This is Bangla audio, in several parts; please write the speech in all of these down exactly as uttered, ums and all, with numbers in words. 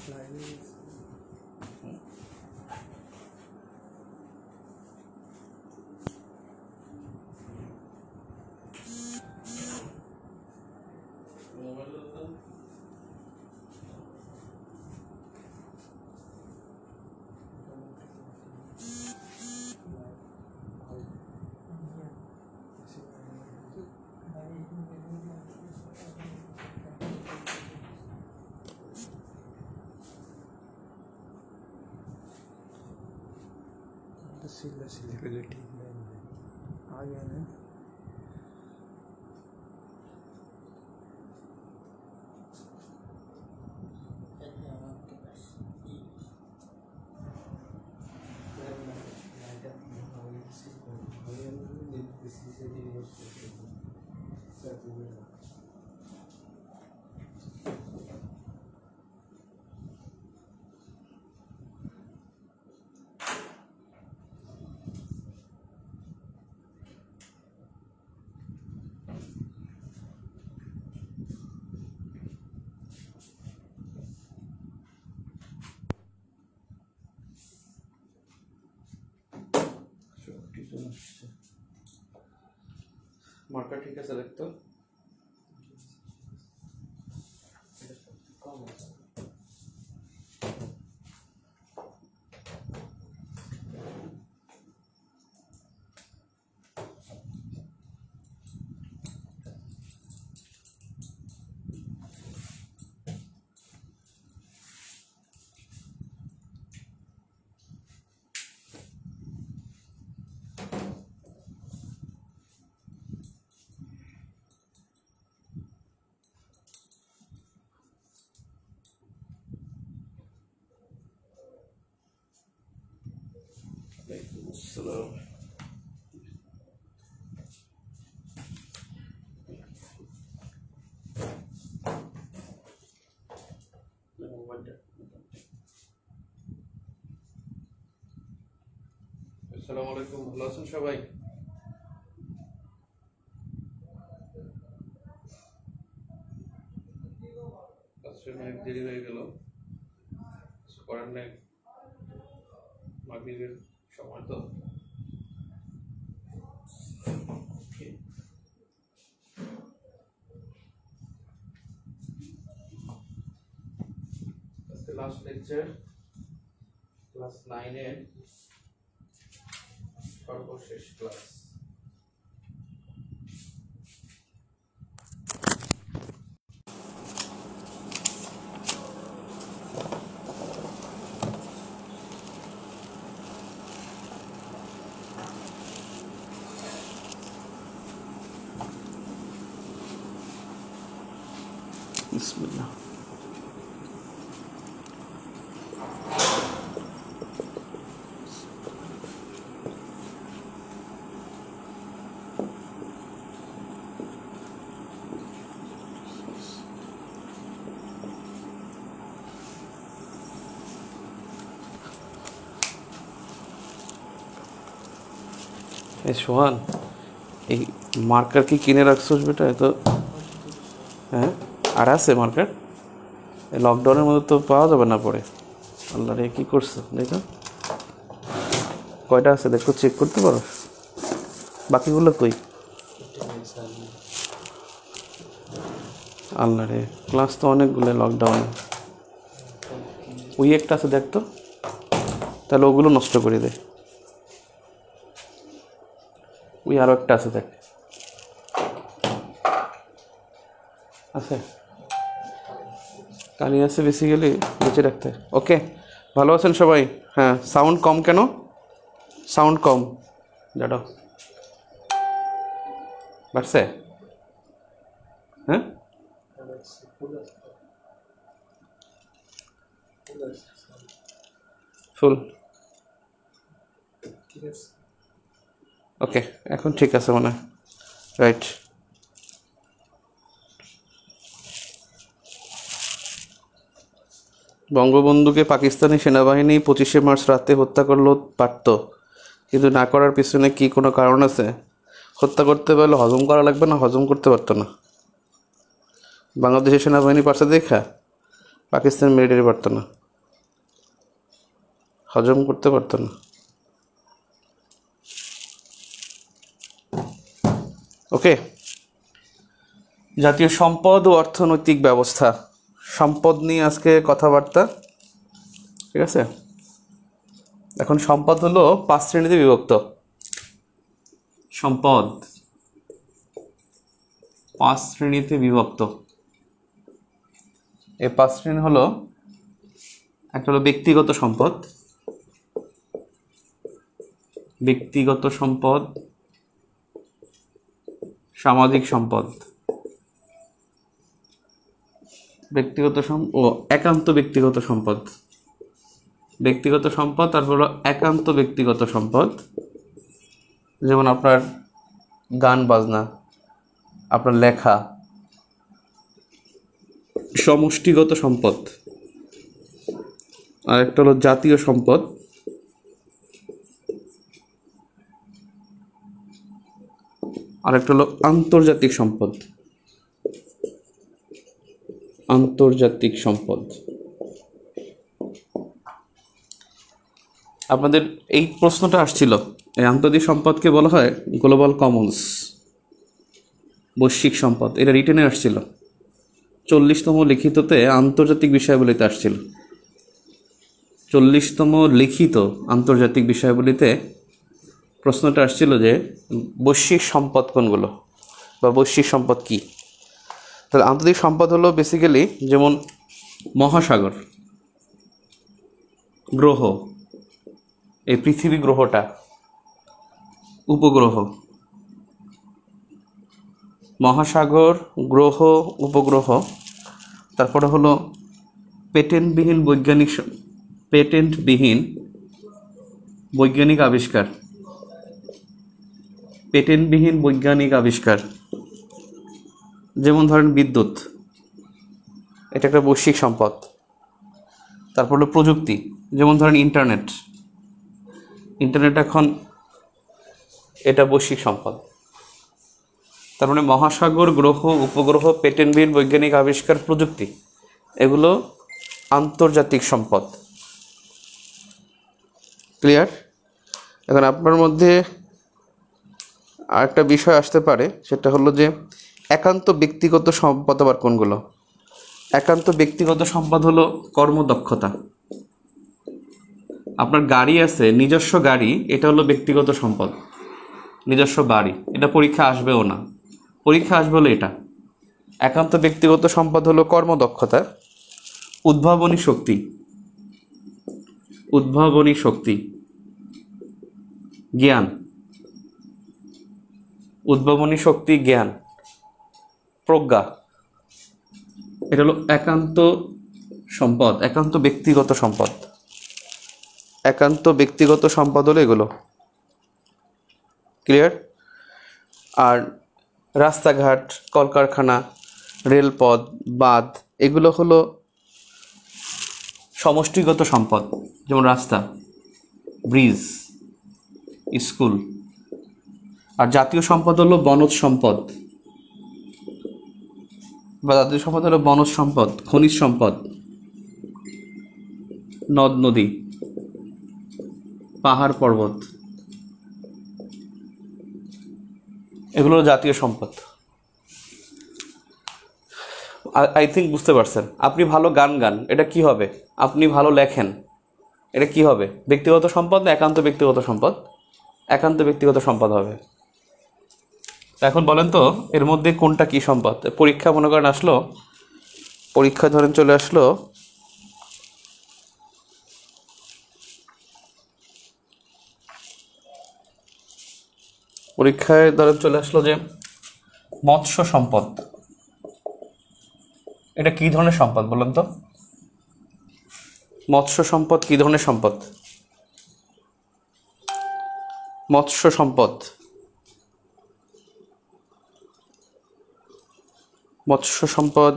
सिला सिले के लिए ठीक है आ गया ना মার্কার ঠিক আছে দেখতো Hello. আসসালামু আলাইকুম ভালো আছেন সবাই আজকে অনেক দেরি হয়ে গেল করার নাই মাগরিবের সময় তো লাস্ট লেকচার ক্লাস নাইন এর সর্বশেষ ক্লাস বিসমিল্লাহ সোহান এই মার্কার কি কিনে রাখছোস বেটা তো হ্যাঁ আর আছে মার্কার এই লকডাউনের মধ্যে তো পাওয়া যাবে না পরে আল্লাহ রে কী করছো দেখো কয়টা আছে দেখো চেক করতে পারো বাকিগুলো কই আল্লাহ রে ক্লাস তো অনেকগুলো লকডাউনে ওই একটা আছে দেখতো তাহলে ওগুলো নষ্ট করে দে ওই আরও একটা আছে দেখ আছে কালি আছে বেসিক্যালি বেঁচে রাখতে ওকে ভালো আছেন সবাই হ্যাঁ সাউন্ড কম কেন সাউন্ড কম জানো বাড়ছে হ্যাঁ ফুল ওকে এখন ঠিক আছে মনে হয় রাইট বঙ্গবন্ধুকে পাকিস্তানি সেনাবাহিনী পঁচিশে মার্চ রাতে হত্যা করলেও পারত কিন্তু না করার পিছনে কি কোনো কারণ আছে হত্যা করতে পারলে হজম করা লাগবে না হজম করতে পারতো না বাংলাদেশের সেনাবাহিনী পারছে দেখা পাকিস্তান মিলিটারি পারতো না, হজম করতে পারতো না। ওকে, জাতীয় সম্পদ ও অর্থনৈতিক ব্যবস্থা, সম্পদ নিয়ে আজকে কথাবার্তা, ঠিক আছে। এখন সম্পদ হলো পাঁচ শ্রেণীতে বিভক্ত। সম্পদ পাঁচ শ্রেণীতে বিভক্ত। এই পাঁচ শ্রেণী হলো, একটা হলো ব্যক্তিগত সম্পদ, ব্যক্তিগত সম্পদ, সামাজিক সম্পদ, ব্যক্তিগত সম্পদ ও একান্ত ব্যক্তিগত সম্পদ। ব্যক্তিগত সম্পদ, তারপর হলো একান্ত ব্যক্তিগত সম্পদ, যেমন আপনার গান বাজনা, আপনার লেখা। সমষ্টিগত সম্পদ, আর একটা হলো জাতীয় সম্পদ, আর একটা হলো আন্তর্জাতিক সম্পদ। আন্তর্জাতিক সম্পদ। আপনাদের এই প্রশ্নটা আসছিল, এই আন্তর্জাতিক সম্পদকে বলা হয় গ্লোবাল কমন্স, বৈশ্বিক সম্পদ। এটা রিটেনে আসছিল, চল্লিশতম লিখিততে আন্তর্জাতিক বিষয়াবলিতে আসছিল। চল্লিশতম লিখিত আন্তর্জাতিক বিষয়াবলিতে প্রশ্নটা আসছিল যে বৈশ্বিক সম্পদ কোনগুলো, বা বৈশ্বিক সম্পদ কি। তাহলে আন্তর্জাতিক সম্পদ হলো বেসিক্যালি যেমন মহাসাগর, গ্রহ, এই পৃথিবী গ্রহটা, উপগ্রহ, মহাসাগর, গ্রহ, উপগ্রহ। তারপরে হলো পেটেন্টবিহীন বৈজ্ঞানিক পেটেন্টবিহীন বৈজ্ঞানিক আবিষ্কার, পেটেন্টবিহীন বৈজ্ঞানিক আবিষ্কার, যেমন ধরেন বিদ্যুৎ, এটা একটা বৈশ্বিক সম্পদ। তারপর হলো প্রযুক্তি, যেমন ধরেন ইন্টারনেট, ইন্টারনেট এখন এটা বৈশ্বিক সম্পদ। তার মানে মহাসাগর, গ্রহ, উপগ্রহ, পেটেন্টবিহীন বৈজ্ঞানিক আবিষ্কার, প্রযুক্তি, এগুলো আন্তর্জাতিক সম্পদ। ক্লিয়ার? এখন আপনার মধ্যে আরেকটা বিষয় আসতে পারে, সেটা হলো যে একান্ত ব্যক্তিগত সম্পদ আবার কোনগুলো। একান্ত ব্যক্তিগত সম্পদ হলো কর্মদক্ষতা। আপনার গাড়ি আছে, নিজস্ব গাড়ি, এটা হলো ব্যক্তিগত সম্পদ, নিজস্ব বাড়ি, এটা পরীক্ষা আসবেও না। পরীক্ষা আসবে হলো এটা। একান্ত ব্যক্তিগত সম্পদ হলো কর্মদক্ষতা, উদ্ভাবনী শক্তি, উদ্ভাবনী শক্তি, জ্ঞান, উদ্ভাবনী শক্তি, জ্ঞান, প্রজ্ঞা, এটা হলো একান্ত সম্পদ, একান্ত ব্যক্তিগত সম্পদ। একান্ত ব্যক্তিগত সম্পদ হলো এগুলো। ক্লিয়ার? আর রাস্তাঘাট, কলকারখানা, রেলপথ, বাঁধ, এগুলো হলো সমষ্টিগত সম্পদ, যেমন রাস্তা, ব্রিজ, স্কুল। আর জাতীয় সম্পদ হলো বনজ সম্পদ, বা জাতীয় সম্পদ হলো বনজ সম্পদ, খনিজ সম্পদ, নদ নদী, পাহাড় পর্বত, এগুলো জাতীয় সম্পদ। আই থিঙ্ক বুঝতে পারছেন। আপনি ভালো গান গান, এটা কি হবে? আপনি ভালো লেখেন, এটা কি হবে? ব্যক্তিগত সম্পদ না একান্ত ব্যক্তিগত সম্পদ? একান্ত ব্যক্তিগত সম্পদ হবে। এখন বলেন তো এর মধ্যে কোনটা কি সম্পদ? পরীক্ষা মনে করেন আসলো, পরীক্ষা ধরেন চলে আসলো, পরীক্ষায় ধরেন চলে আসলো যে মৎস্য সম্পদ, এটা কি ধরনের সম্পদ বলেন তো? মৎস্য সম্পদ কি ধরনের সম্পদ? মৎস্য সম্পদ, মৎস্য সম্পদ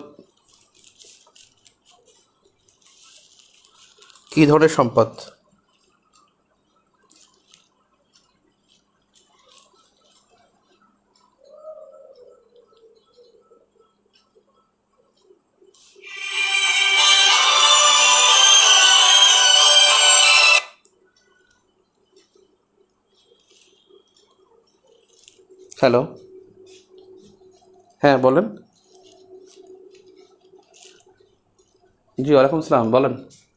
কি ধরনের সম্পদ? হ্যালো, হ্যাঁ বলেন। জি ওয়ালাইকুম সালাম, বলেন।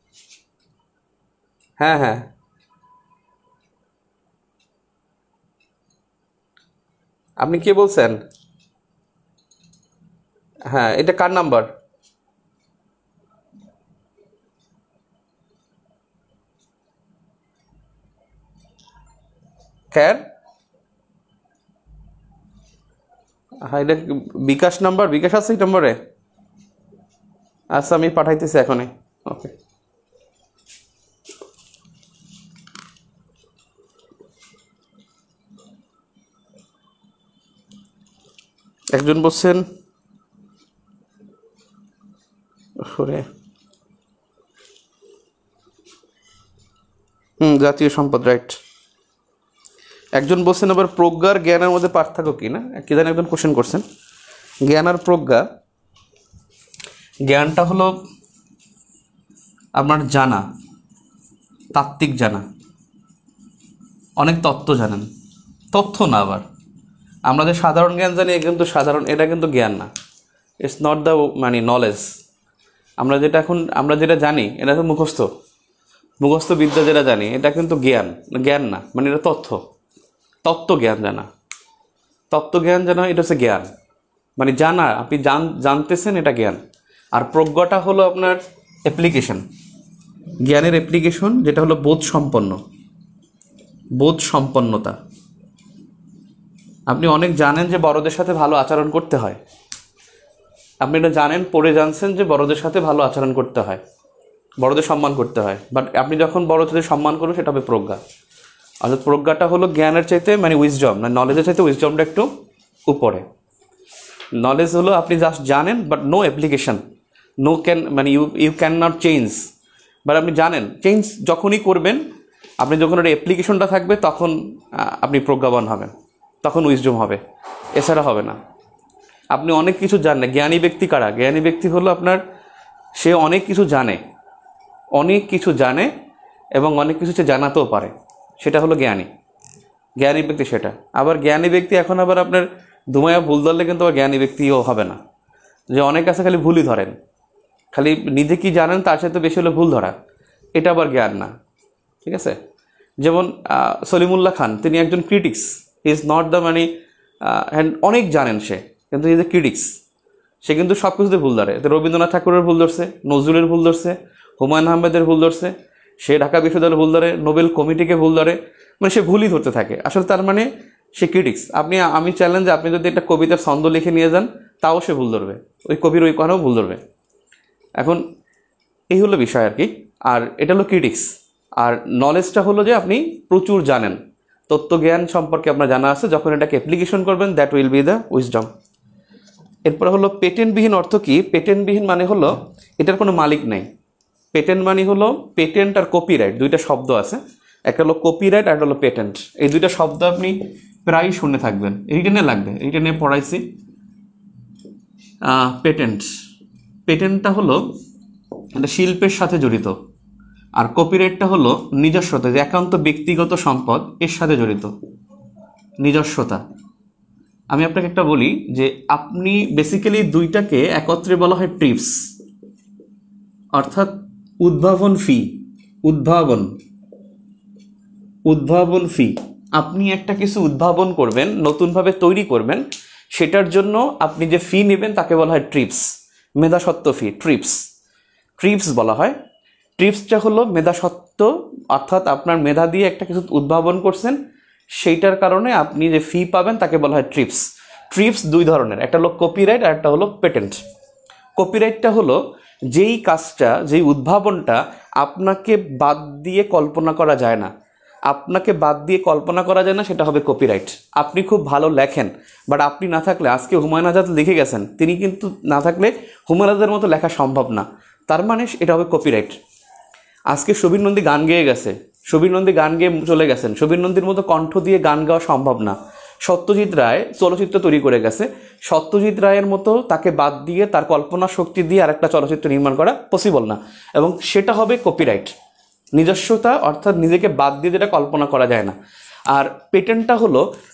হ্যাঁ হ্যাঁ, আপনি কে বলছেন? হ্যাঁ, এটা কার নাম্বার? ক্যার? হ্যাঁ, এটা কি বিকাশ নাম্বার? বিকাশ আছে এই নম্বরে? আচ্ছা, আমি পাঠাইতেছি এখনই। ওকে। একজন বলছেন, ওরে, হুম, জাতীয় সম্পদ, রাইট। একজন বলছেন আবার প্রজ্ঞার জ্ঞানের মধ্যে পার্থক্য কি, না কি জানি একজন কোশ্চেন করছেন। জ্ঞান আর প্রজ্ঞা, জ্ঞানটা হলো আপনার জানা, তাত্ত্বিক জানা, অনেক তত্ত্ব জানেন। তথ্য না আবার, আমরা যে সাধারণ জ্ঞান জানি কিন্তু সাধারণ, এটা কিন্তু জ্ঞান না। ইটস নট দ্য মানে নলেজ। আমরা যেটা এখন আমরা যেটা জানি এটা তো মুখস্থ, মুখস্থ বিদ্যা যেটা জানি এটা কিন্তু জ্ঞান, জ্ঞান না, মানে এটা তথ্য, তত্ত্ব জ্ঞান জানা। তত্ত্ব জ্ঞান জানা এটা হচ্ছে জ্ঞান, মানে জানা, আপনি জান জানতেছেন, এটা জ্ঞান। আর প্রজ্ঞাটা হলো আপনার অ্যাপ্লিকেশন, জ্ঞানের অ্যাপ্লিকেশন, যেটা হলো বোধ সম্পন্ন, বোধ সম্পন্নতা। আপনি অনেক জানেন যে বড়দের সাথে ভালো আচরণ করতে হয়, আপনি এটা জানেন, পড়ে জানছেন যে বড়দের সাথে ভালো আচরণ করতে হয়, বড়দের সম্মান করতে হয়, বাট আপনি যখন বড়দের সম্মান করবেন সেটা হবে প্রজ্ঞা। অর্থাৎ প্রজ্ঞাটা হলো জ্ঞানের চাইতে, মানে উইজডম না, নলেজের চাইতে উইজডমটা একটু উপরে। নলেজ হলো আপনি জাস্ট জানেন but no application, no can, মানে you you can not change. But আপনি জানেন, চেঞ্জ যখনই করবেন, আপনি যখন একটা অ্যাপ্লিকেশনটা থাকবে তখন আপনি প্রজ্ঞাবান হবেন, তখন উইজডম হবে, এছাড়া হবে না। আপনি অনেক কিছু জানেন। জ্ঞানী ব্যক্তি কারা? জ্ঞানী ব্যক্তি হলো আপনার, সে অনেক কিছু জানে, অনেক কিছু জানে এবং অনেক কিছু সে জানাতেও পারে, সেটা হলো জ্ঞানী। জ্ঞানী ব্যক্তি সেটা। আবার জ্ঞানী ব্যক্তি এখন আবার আপনার ধুমায়া ভুল ধরলে কিন্তু আবার জ্ঞানী ব্যক্তিও হবে না। যে অনেক আছে খালি ভুলই ধরেন, খালি নিজে কি জানেন তার সাথে বেশি হলে ভুল ধরা, এটা আবার জ্ঞান না। ঠিক আছে? যেমন সলিমুল্লাহ খান, তিনি একজন critics, he is not the, মানে অনেক জানেন সে, কিন্তু ইজ এ ক্রিটিক্স। সে কিন্তু সব কিছুতে ভুল ধরে। রবীন্দ্রনাথ ঠাকুরের ভুল ধরছে, নজরুলের ভুল ধরছে, হুমায়ুন আহমেদের ভুল ধরছে, সে ঢাকা বিশ্ববিদ্যালয়ের ভুল ধরে, নোবেল কমিটিকে ভুল ধরে, মানে সে ভুলই ধরতে থাকে। আসলে তার মানে সে ক্রিটিক্স। আপনি, আমি চ্যালেঞ্জ, আপনি যদি একটা কবিতার ছন্দ লিখে নিয়ে যান তাও সে ভুল ধরবে, ওই কবির ওই কথাও ভুল ধরবে। এখন এই হলো বিষয় আর কি। আর এটা হলো ক্রিটিক্স। আর নলেজটা হলো যে আপনি প্রচুর জানেন, তত্ত্বজ্ঞান সম্পর্কে আপনার জানা আছে, যখন এটাকে অ্যাপ্লিকেশন করবেন that will be the wisdom. এরপরে হলো পেটেন্টবিহীন। অর্থ কি? পেটেন্টবিহীন মানে হলো এটার কোনো মালিক নেই। পেটেন্ট মানে হলো, পেটেন্ট আর কপিরাইট দুইটা শব্দ আছে, একটা হলো কপিরাইট আর একটা হলো পেটেন্ট। এই দুইটা শব্দ আপনি প্রায় শুনে থাকবেন, রিটেনে লাগবে, রিটেনে পড়াইছি। পেটেন্ট, পেটেন্টটা হলো এটা শিল্পের সাথে জড়িত, আর কপিরাইটটা হলো নিজস্বতা, যে একান্ত ব্যক্তিগত সম্পদ, এর সাথে জড়িত নিজস্বতা। আমি আপনাকে একটা বলি যে আপনি বেসিক্যালি দুইটাকে একত্রে বলা হয় ট্রিপস, অর্থাৎ উদ্ভাবন ফি, উদ্ভাবন, উদ্ভাবন ফি। আপনি একটা কিছু উদ্ভাবন করবেন, নতুনভাবে তৈরি করবেন, সেটার জন্য আপনি যে ফি নেবেন তাকে বলা হয় ট্রিপস, মেধাস্বত্ব ফি, ট্রিপস, ট্রিপস বলা হয়। ট্রিপসটা হলো মেধাস্বত্ব, অর্থাৎ আপনার মেধা দিয়ে একটা কিছু উদ্ভাবন করছেন, সেইটার কারণে আপনি যে ফি পাবেন তাকে বলা হয় ট্রিপস। ট্রিপস দুই ধরনের, একটা হলো কপিরাইট আর একটা হলো পেটেন্ট। কপিরাইটটা হলো যেই কাজটা, যেই উদ্ভাবনটা আপনাকে বাদ দিয়ে কল্পনা করা যায় না, আপনাকে বাদ দিয়ে কল্পনা করা যায় না, সেটা হবে কপিরাইট। আপনি খুব ভালো লেখেন, বাট আপনি না থাকলে, আজকে হুমায়ুন আজাদ লিখে গেছেন, তিনি কিন্তু না থাকলে হুমায়ুন আজাদের মতো লেখা সম্ভব না, তার মানে এটা হবে কপিরাইট। আজকে সুবীর নন্দী গান গেয়ে গেছে, সুবীর নন্দী গান গেয়ে চলে গেছেন, সুবীর নন্দীর মতো কণ্ঠ দিয়ে গান গাওয়া সম্ভব না। সত্যজিৎ রায় চলচ্চিত্র তৈরি করে গেছে, সত্যজিৎ রায়ের মতো তাকে বাদ দিয়ে, তার কল্পনা শক্তি দিয়ে আরেকটা চলচ্চিত্র নির্মাণ করা পসিবল না, এবং সেটা হবে কপিরাইট, নিজস্বতা, অর্থাৎ নিজেকে বাদ দিয়ে যেটা কল্পনা করা যায় না। আর পেটেন্টটা হলো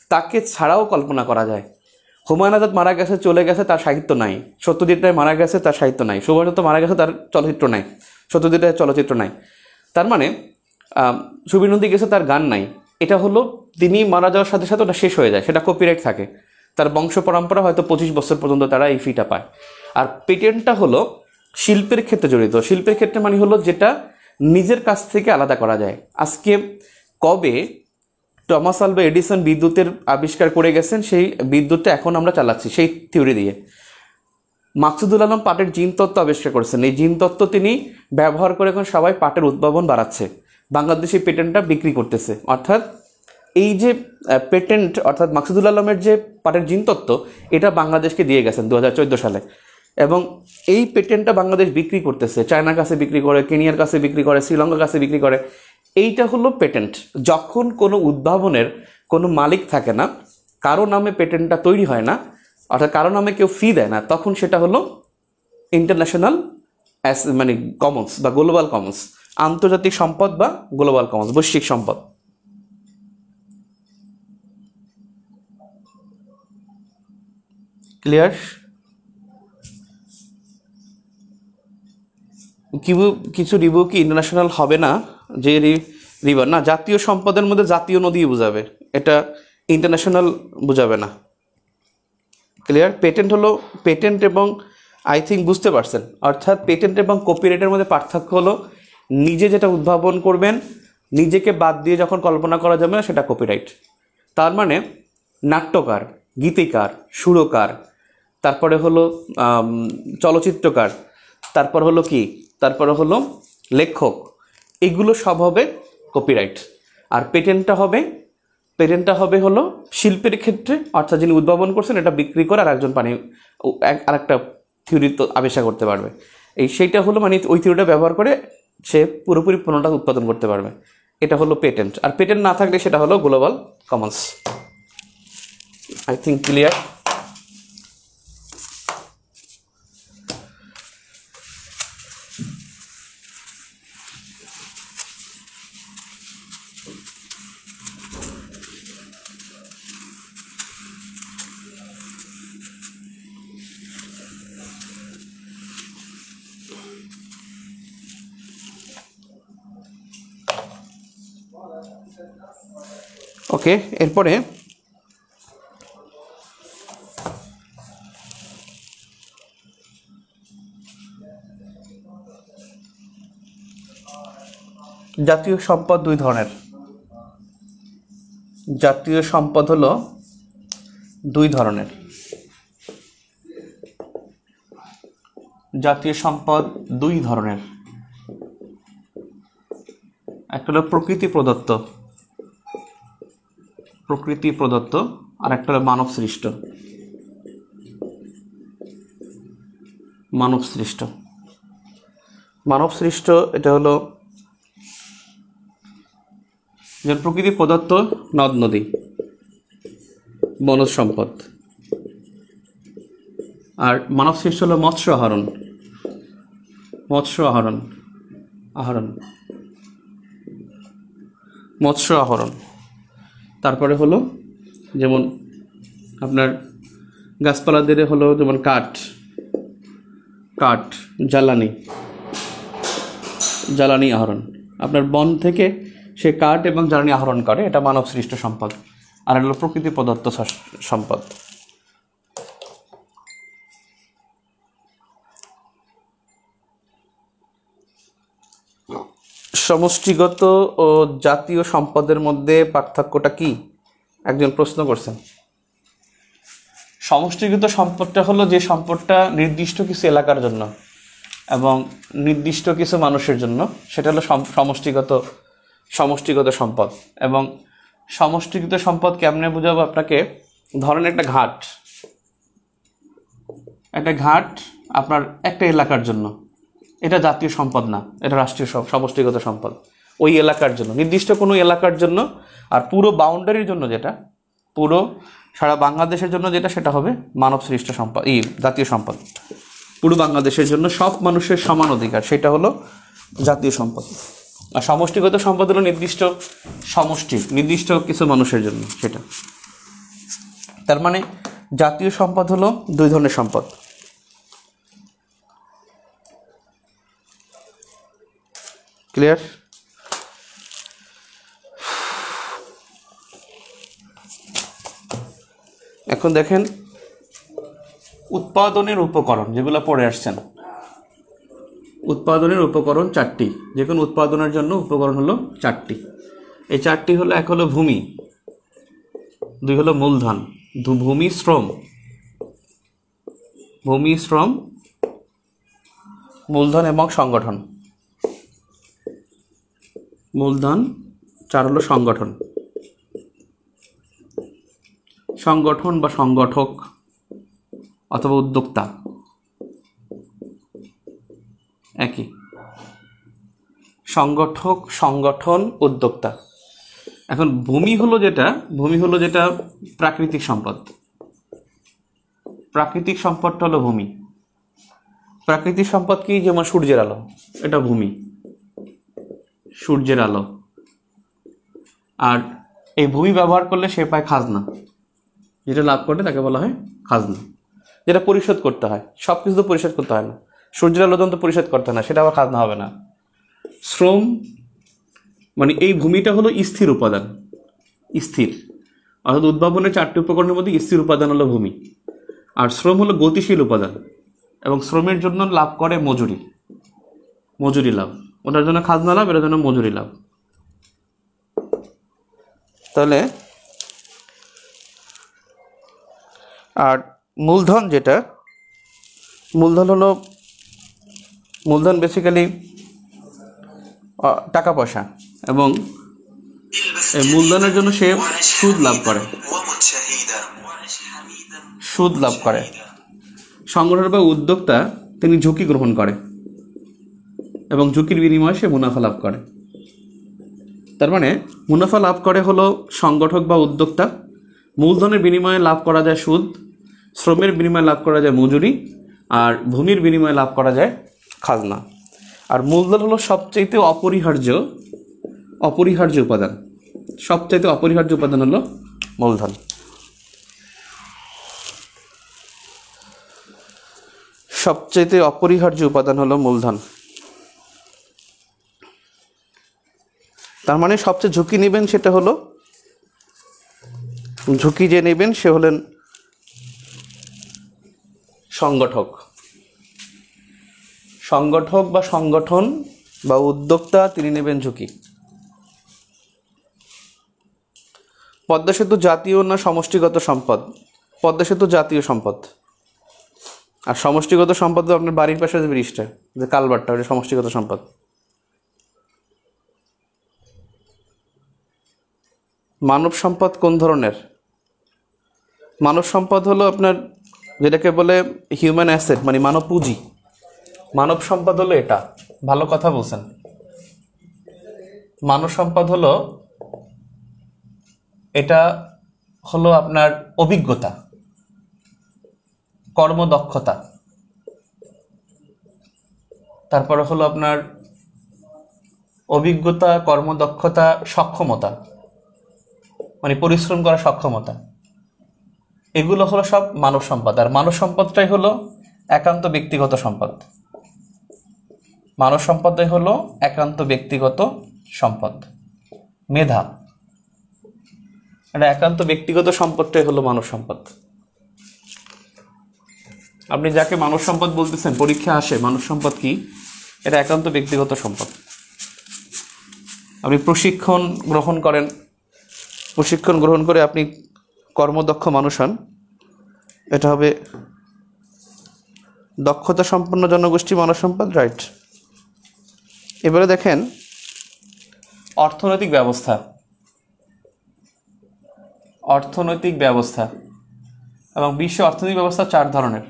তাকে ছাড়াও কল্পনা করা যায়। হুমায়ুন আজাদ মারা গেছে, চলে গেছে, তার সাহিত্য নাই। সত্যজিৎ রায় মারা গেছে, তার সাহিত্য নাই। সুভাষচন্দ্র মারা গেছে, তার চলচ্চিত্র নাই। সত্যজিৎ রায়ের চলচ্চিত্র নাই। তার মানে সুবীর নন্দী গেছে, তার গান নাই। এটা হলো তিনি মারা যাওয়ার সাথে সাথে ওটা শেষ হয়ে যায়, সেটা কপিরাইট থাকে। তার বংশ পরম্পরা হয়তো পঁচিশ বছর পর্যন্ত তারা এই ফিটা পায়। আর পেটেন্টটা হলো শিল্পের ক্ষেত্রে জড়িত। শিল্পের ক্ষেত্রে মানে হলো যেটা নিজের কাছ থেকে আলাদা করা যায়। আজকে কবে টমাস আলভা এডিসন বিদ্যুতের আবিষ্কার করে গেছেন, সেই বিদ্যুৎটা এখন আমরা চালাচ্ছি সেই থিওরি দিয়ে। মাকসুদুল আলম পাটের জিন তত্ত্ব আবিষ্কার করেছেন। এই জিন তত্ত্ব তিনি ব্যবহার করে এখন সবাই পাটের উদ্ভাবন বাড়াচ্ছে, বাংলাদেশি পেটেন্টটা বিক্রি করতেছে। অর্থাৎ এই যে পেটেন্ট, অর্থাৎ মাকসুদুল আলমের যে পাটের জিন তত্ত্ব, এটা বাংলাদেশকে দিয়ে গেছেন দু হাজার চোদ্দো সালে। এবং এই পেটেন্টটা বাংলাদেশ বিক্রি করতেছে, চায়নার কাছে বিক্রি করে, কেনিয়ার কাছে বিক্রি করে, শ্রীলঙ্কার কাছে বিক্রি করে। এইটা হলো পেটেন্ট। যখন কোনো উদ্ভাবনের কোনো মালিক থাকে না, কারো নামে পেটেন্টটা তৈরি হয় না, অর্থাৎ কারো নামে কেউ ফি দেয় না, তখন সেটা হলো ইন্টারন্যাশনাল মানে কমন্স বা গ্লোবাল কমন্স, আন্তর্জাতিক সম্পদ বা গ্লোবাল কমন্স, বৈশ্বিক সম্পদ। ক্লিয়ার? কিছু রিভিউ কি ইন্টারন্যাশনাল হবে না? যে রিভার না, জাতীয় সম্পদের মধ্যে জাতীয় নদী বোঝাবে, এটা ইন্টারন্যাশনাল বোঝাবে না। ক্লিয়ার? পেটেন্ট হলো পেটেন্ট এবং আই থিঙ্ক বুঝতে পারছেন। অর্থাৎ পেটেন্ট এবং কপিরাইটের মধ্যে পার্থক্য হলো নিজে যেটা উদ্ভাবন করবেন, নিজেকে বাদ দিয়ে যখন কল্পনা করা যাবে না, সেটা কপিরাইট। তার মানে নাট্যকার, গীতিকার, সুরকার, তারপরে হলো চলচ্চিত্রকার, তারপর হলো কি, তারপরে হলো লেখক, এগুলো সব হবে কপিরাইট। আর পেটেন্টটা হবে পেটেন্টটা হবে হলো শিল্পের ক্ষেত্রে, অর্থাৎ যিনি উদ্ভাবন করছেন এটা বিক্রি করে আর একজন পানি আরেকটা থিওরি তো আবিষ্কার করতে পারবে। এই সেইটা হলো মানে ওই থিওরিটা ব্যবহার করে সে পুরোপুরি পণ্যটা উৎপাদন করতে পারবে। এটা হলো পেটেন্ট। আর পেটেন্ট না থাকলে সেটা হলো global commons. I think clear? Okay, এরপরে জাতীয় সম্পদ দুই ধরনের। জাতীয় সম্পদ হলো দুই ধরনের। জাতীয় সম্পদ দুই ধরনের। একটা হলো প্রকৃতি প্রদত্ত, প্রকৃতি প্রদত্ত, আর একটা হলো মানব সৃষ্ট। মানব সৃষ্ট মানব সৃষ্ট এটা হলো যে প্রকৃতি প্রদত্ত নদ নদী, বনজ সম্পদ। আর মানব সৃষ্ট হলো মৎস্য আহরণ, মৎস্য আহরণ আহরণ মৎস্য আহরণ। তারপরে হলো যেমন আপনার গাছপালা দিয়ে হলো যেমন কাঠ, কাঠ জ্বালানি, জ্বালানি আহরণ। আপনার বন থেকে সে কাঠ এবং জ্বালানি আহরণ করে, এটা মানব সৃষ্ট সম্পদ। আর হলো প্রকৃতি প্রদত্ত সম্পদ। সমষ্টিগত ও জাতীয় সম্পদের মধ্যে পার্থক্যটা কি? একজন প্রশ্ন করছেন। সমষ্টিগত সম্পদটা হলো যে সম্পদটা নির্দিষ্ট কিছু এলাকার জন্য এবং নির্দিষ্ট কিছু মানুষের জন্য, সেটা হলো সমষ্টিগত সমষ্টিগত সম্পদ। এবং সমষ্টিগত সম্পদ কেমনে বোঝাবো আপনাকে? ধরেন একটা ঘাট, একটা ঘাট আপনার একটা এলাকার জন্য, এটা জাতীয় সম্পদ না, এটা রাষ্ট্রীয় সমষ্টিগত সম্পদ। ওই এলাকার জন্য, নির্দিষ্ট কোনো এলাকার জন্য। আর পুরো বাউন্ডারির জন্য, যেটা পুরো সারা বাংলাদেশের জন্য যেটা, সেটা হবে মানব সৃষ্ট সম্পদ, এই জাতীয় সম্পদ। পুরো বাংলাদেশের জন্য সব মানুষের সমান অধিকার, সেটা হলো জাতীয় সম্পদ। আর সমষ্টিগত সম্পদ হলো নির্দিষ্ট সমষ্টি, নির্দিষ্ট কিছু মানুষের জন্য, সেটা। তার মানে জাতীয় সম্পদ হলো দুই ধরনের সম্পদ। ক্লিয়ার? এখন দেখেন উৎপাদনের উপকরণ যেগুলো পড়ে আসছেন, উৎপাদনের উপকরণ চারটি, যে কোনো উৎপাদনের জন্য উপকরণ হলো চারটি। এই চারটি হলো, এক হলো ভূমি, দুই হলো মূলধন, ভূমি শ্রম, ভূমি শ্রম মূলধন এবং সংগঠন। মূলধন, চার হলো সংগঠন, সংগঠন বা সংগঠক অথবা উদ্যোক্তা একই, সংগঠক, সংগঠন, উদ্যোক্তা। এখন ভূমি হলো যেটা, ভূমি হলো যেটা প্রাকৃতিক সম্পদ, প্রাকৃতিক সম্পদটা হলো ভূমি। প্রাকৃতিক সম্পদ কি? যেমন সূর্যের আলো, এটা ভূমি, সূর্যের আলো। আর এই ভূমি ব্যবহার করলে সে পায় খাজনা, যেটা লাভ করে তাকে বলা হয় খাজনা, যেটা পরিশোধ করতে হয়। সব কিছু তো পরিশোধ করতে হয় না, সূর্যের আলো তো পরিশোধ করতে হয় না, সেটা আবার খাজনা হবে না। শ্রম মানে এই ভূমিটা হলো স্থির উপাদান, স্থির, অর্থাৎ উদ্ভাবনের চারটি উপকরণের মধ্যে স্থির উপাদান হলো ভূমি। আর শ্রম হলো গতিশীল উপাদান, এবং শ্রমের জন্য লাভ করে মজুরি, মজুরি লাভ, ওটার জন্য খাজনা লাভ, এটার জন্য মজুরি লাভ। তাহলে আর মূলধন যেটা, মূলধন হলো, মূলধন বেসিক্যালি টাকা পয়সা, এবং এই মূলধনের জন্য সে সুদ লাভ করে, সুদ লাভ করে। সংগঠন বা উদ্যোক্তা তিনি ঝুঁকি গ্রহণ করে এবং ঝুঁকির বিনিময়ে সে মুনাফা লাভ করে। তার মানে মুনাফা লাভ করে হলো সংগঠক বা উদ্যোক্তা, মূলধনের বিনিময়ে লাভ করা যায় সুদ, শ্রমের বিনিময়ে লাভ করা যায় মজুরি, আর ভূমির বিনিময়ে লাভ করা যায় খাজনা। আর মূলধন হলো সবচাইতে অপরিহার্য, অপরিহার্য উপাদান, সবচাইতে অপরিহার্য উপাদান হলো মূলধন। সবচাইতে অপরিহার্য উপাদান হলো মূলধন। তার মানে সবচেয়ে ঝুঁকি নেবেন সেটা হলো, ঝুঁকি যে নেবেন সে হলেন সংগঠক, সংগঠক বা সংগঠন বা উদ্যোক্তা, তিনি নেবেন ঝুঁকি। পদ্মা সেতু জাতীয় না সমষ্টিগত সম্পদ? পদ্মা সেতু জাতীয় সম্পদ, আর সমষ্টিগত সম্পদ আপনার বাড়ির পাশে যে ব্রিজটা, যে কালভার্টটা, ওটা সমষ্টিগত সম্পদ। মানব সম্পদ কোন ধরনের? মানব সম্পদ হলো আপনার যেটাকে বলে হিউম্যান অ্যাসেট, মানে মানব পুঁজি। মানব সম্পদ হলো এটা, ভালো কথা বলছেন। মানব সম্পদ হলো এটা, হলো আপনার অভিজ্ঞতা, কর্মদক্ষতা, তারপরে হলো আপনার অভিজ্ঞতা, কর্মদক্ষতা, সক্ষমতা, মানে পরিশ্রম করার সক্ষমতা, এগুলো হলো সব মানব সম্পদ। আর মানব সম্পদটাই হলো একান্ত ব্যক্তিগত সম্পদ, মানব সম্পদটাই হলো একান্ত ব্যক্তিগত সম্পদ। মেধা, এটা একান্ত ব্যক্তিগত সম্পদটাই হলো মানব সম্পদ। আপনি যাকে মানব সম্পদ বলতেছেন, পরীক্ষা আসে মানব সম্পদ কি, এটা একান্ত ব্যক্তিগত সম্পদ। আপনি প্রশিক্ষণ গ্রহণ করেন, প্রশিক্ষণ গ্রহণ করে আপনি কর্মদক্ষ মানুষ হন, এটা হবে দক্ষতা সম্পন্ন জনগোষ্ঠী মানব সম্পদ, রাইট। এবারে দেখেন অর্থনৈতিক ব্যবস্থা, অর্থনৈতিক ব্যবস্থা এবং বিশ্ব অর্থনৈতিক ব্যবস্থা চার ধরনের,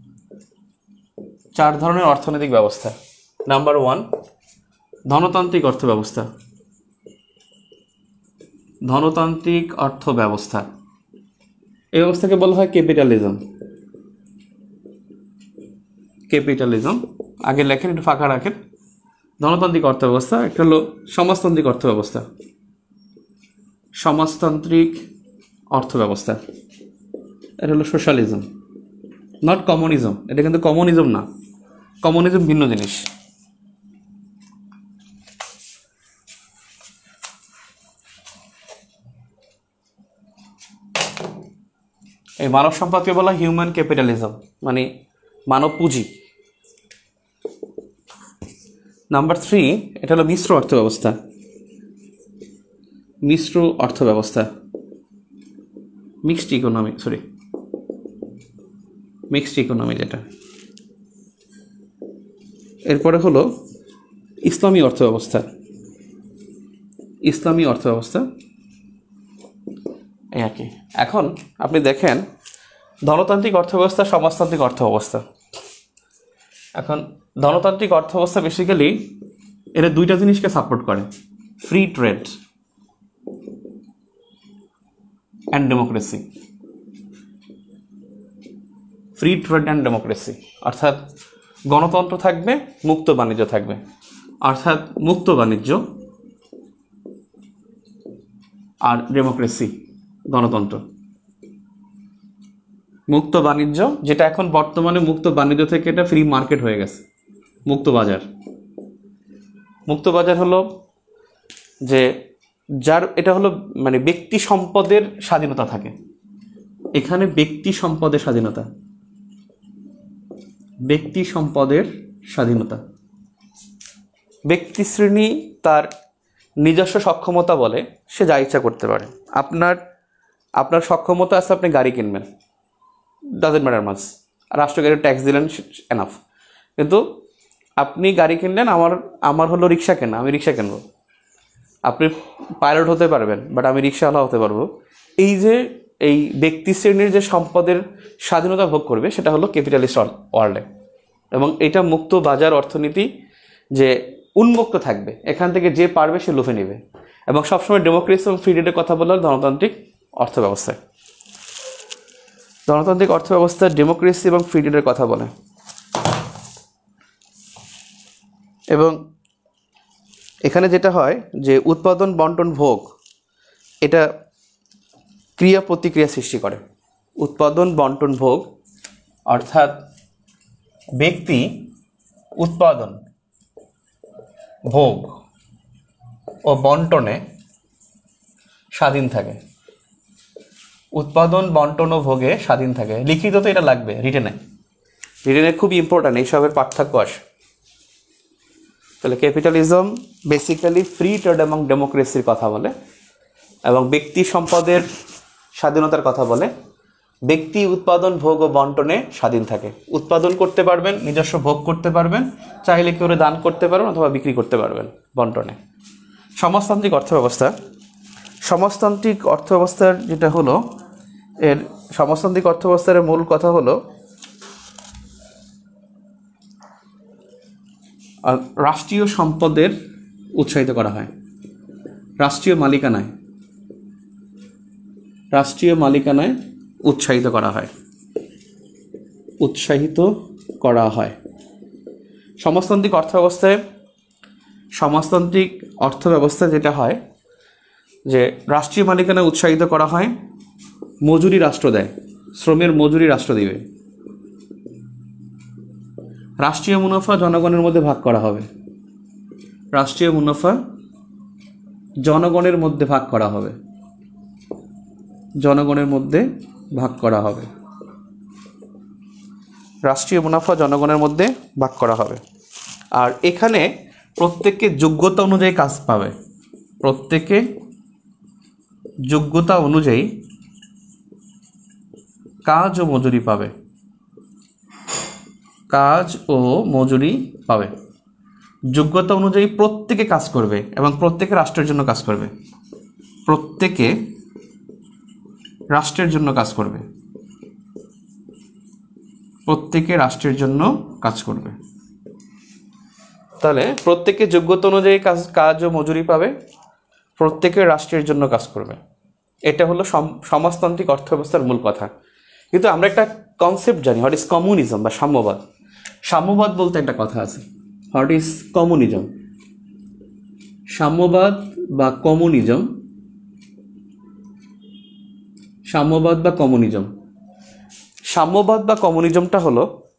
চার ধরনের অর্থনৈতিক ব্যবস্থা। নাম্বার ওয়ান, ধনতান্ত্রিক অর্থ ব্যবস্থা, ধনতান্ত্রিক অর্থ ব্যবস্থা, এই ব্যবস্থাকে বলা হয় ক্যাপিটালিজম। ক্যাপিটালিজম আগে লেখেন, একটু ফাঁকা রাখেন। ধনতান্ত্রিক অর্থ ব্যবস্থা, একটা হলো সমাজতান্ত্রিক অর্থ ব্যবস্থা, সমাজতান্ত্রিক অর্থ ব্যবস্থা। এটা হলো সোশ্যালিজম, নট কমিউনিজম। এটা কিন্তু কমিউনিজম না, কমিউনিজম ভিন্ন জিনিস। এই মানব সম্পদকে বলা হিউম্যান ক্যাপিটালিজম, মানে মানব পুঁজি। নাম্বার থ্রি, এটা হলো মিশ্র অর্থব্যবস্থা। মিশ্র অর্থব্যবস্থা, mixed economy, sorry mixed economy যেটা। এরপরে হলো ইসলামী অর্থব্যবস্থা। ইসলামী অর্থব্যবস্থা এই আর কি। এখন আপনি দেখেন ধনতান্ত্রিক অর্থব্যবস্থা, সমাজতান্ত্রিক অর্থব্যবস্থা। এখন ধনতান্ত্রিক অর্থব্যবস্থা বেসিক্যালি এরা দুইটা জিনিসকে সাপোর্ট করে, free trade and democracy. Free trade and democracy অর্থাৎ গণতন্ত্র থাকবে, মুক্ত বাণিজ্য থাকবে। অর্থাৎ মুক্ত বাণিজ্য আর ডেমোক্রেসি, গণতন্ত্র। মুক্ত বাণিজ্য, যেটা এখন বর্তমানে মুক্ত বাণিজ্য থেকে এটা ফ্রি মার্কেট হয়ে গেছে, মুক্ত বাজার। মুক্ত বাজার হলো যে যার, এটা হলো মানে ব্যক্তি সম্পদের স্বাধীনতা থাকে এখানে, ব্যক্তি সম্পদের স্বাধীনতা, ব্যক্তি সম্পদের স্বাধীনতা। ব্যক্তি শ্রেণী তার নিজস্ব সক্ষমতা বলে সে যা ইচ্ছা করতে পারে। আপনার আপনার সক্ষমতা আছে, আপনি গাড়ি কিনবেন, ডাজেন্ট ম্যাটার মাছ, রাষ্ট্রকে ট্যাক্স দিলেন, এনাফ। কিন্তু আপনি গাড়ি কিনলেন, আমার আমার হলো রিক্সা কেনা, আমি রিক্সা কিনবো। আপনি পাইলট হতে পারবেন, বাট আমি রিক্সাওয়ালা হতে পারবো। এই যে এই ব্যক্তি শ্রেণীর যে সম্পদের স্বাধীনতা ভোগ করবে, সেটা হলো ক্যাপিটালিস্ট ওয়ার্ল্ডে। এবং এটা মুক্ত বাজার অর্থনীতি, যে উন্মুক্ত থাকবে, এখান থেকে যে পারবে সে লুফে নেবে। এবং সবসময় ডেমোক্রেসি এবং ফ্রিডমের কথা বলা ধনতান্ত্রিক অর্থব্যবস্থায়। গণতান্ত্রিক অর্থব্যবস্থা ডেমোক্রেসি এবং ফ্রিডমের কথা বলে। এবং এখানে যেটা হয় যে উৎপাদন, বন্টন, ভোগ, এটা ক্রিয়া প্রতিক্রিয়া সৃষ্টি করে। উৎপাদন, বন্টন, ভোগ অর্থাৎ ব্যক্তি উৎপাদন, ভোগ ও বন্টনে স্বাধীন থাকে। উৎপাদন, বন্টন ও ভোগে স্বাধীন থাকে। লিখিত তো এটা লাগবে, রিটেনে রিটেনে খুব ইম্পর্ট্যান্ট, এইসবের পার্থক্য আসে। তাহলে ক্যাপিটালিজম বেসিক্যালি ফ্রি ট্রেড এবং ডেমোক্রেসির কথা বলে, এবং ব্যক্তি সম্পদের স্বাধীনতার কথা বলে। ব্যক্তি উৎপাদন, ভোগ ও বন্টনে স্বাধীন থাকে। উৎপাদন করতে পারবেন, নিজস্ব ভোগ করতে পারবেন, চাইলে কেউ দান করতে পারবেন অথবা বিক্রি করতে পারবেন বন্টনে। সমাজতান্ত্রিক অর্থব্যবস্থা, সমাজতান্ত্রিক অর্থব্যবস্থার যেটা হলো, এর সমাজতান্ত্রিক অর্থব্যবস্থার মূল কথা হলো রাষ্ট্রীয় সম্পদের উৎসাহিত করা হয়। রাষ্ট্রীয় মালিকানায় রাষ্ট্রীয় মালিকানায় উৎসাহিত করা হয় উৎসাহিত করা হয় সমাজতান্ত্রিক অর্থব্যবস্থায় সমাজতান্ত্রিক অর্থব্যবস্থা যেটা হয় যে রাষ্ট্রীয় মালিকানায় উৎসাহিত করা হয়। মজুরি রাষ্ট্র দেয়, শ্রমের মজুরি রাষ্ট্র দিবে। রাষ্ট্রীয় মুনাফা জনগণের মধ্যে ভাগ করা হবে। রাষ্ট্রীয় মুনাফা জনগণের মধ্যে ভাগ করা হবে জনগণের মধ্যে ভাগ করা হবে রাষ্ট্রীয় মুনাফা জনগণের মধ্যে ভাগ করা হবে। আর এখানে প্রত্যেককে যোগ্যতা অনুযায়ী কাজ পাবে। প্রত্যেকে যোগ্যতা অনুযায়ী কাজ ও মজুরি পাবে কাজ ও মজুরি পাবে যোগ্যতা অনুযায়ী প্রত্যেকে কাজ করবে এবং প্রত্যেকে রাষ্ট্রের জন্য কাজ করবে। প্রত্যেকে রাষ্ট্রের জন্য কাজ করবে প্রত্যেকে রাষ্ট্রের জন্য কাজ করবে তাহলে প্রত্যেকে যোগ্যতা অনুযায়ী কাজ কাজ ও মজুরি পাবে, প্রত্যেকে রাষ্ট্রের জন্য কাজ করবে। এটা হলো সমাজতান্ত্রিক অর্থব্যবস্থার মূল কথা। কিন্তু আমরা একটা কনসেপ্ট জানি, হোয়াট ইজ কমিউনিজম বা সাম্যবাদ। সাম্যবাদ বলতে একটা কথা আছে, হোয়াট ইজ কমিউনিজম। সাম্যবাদ বা কমিউনিজম সাম্যবাদ বা কমিউনিজম সাম্যবাদ বা কমিউনিজমটা হলো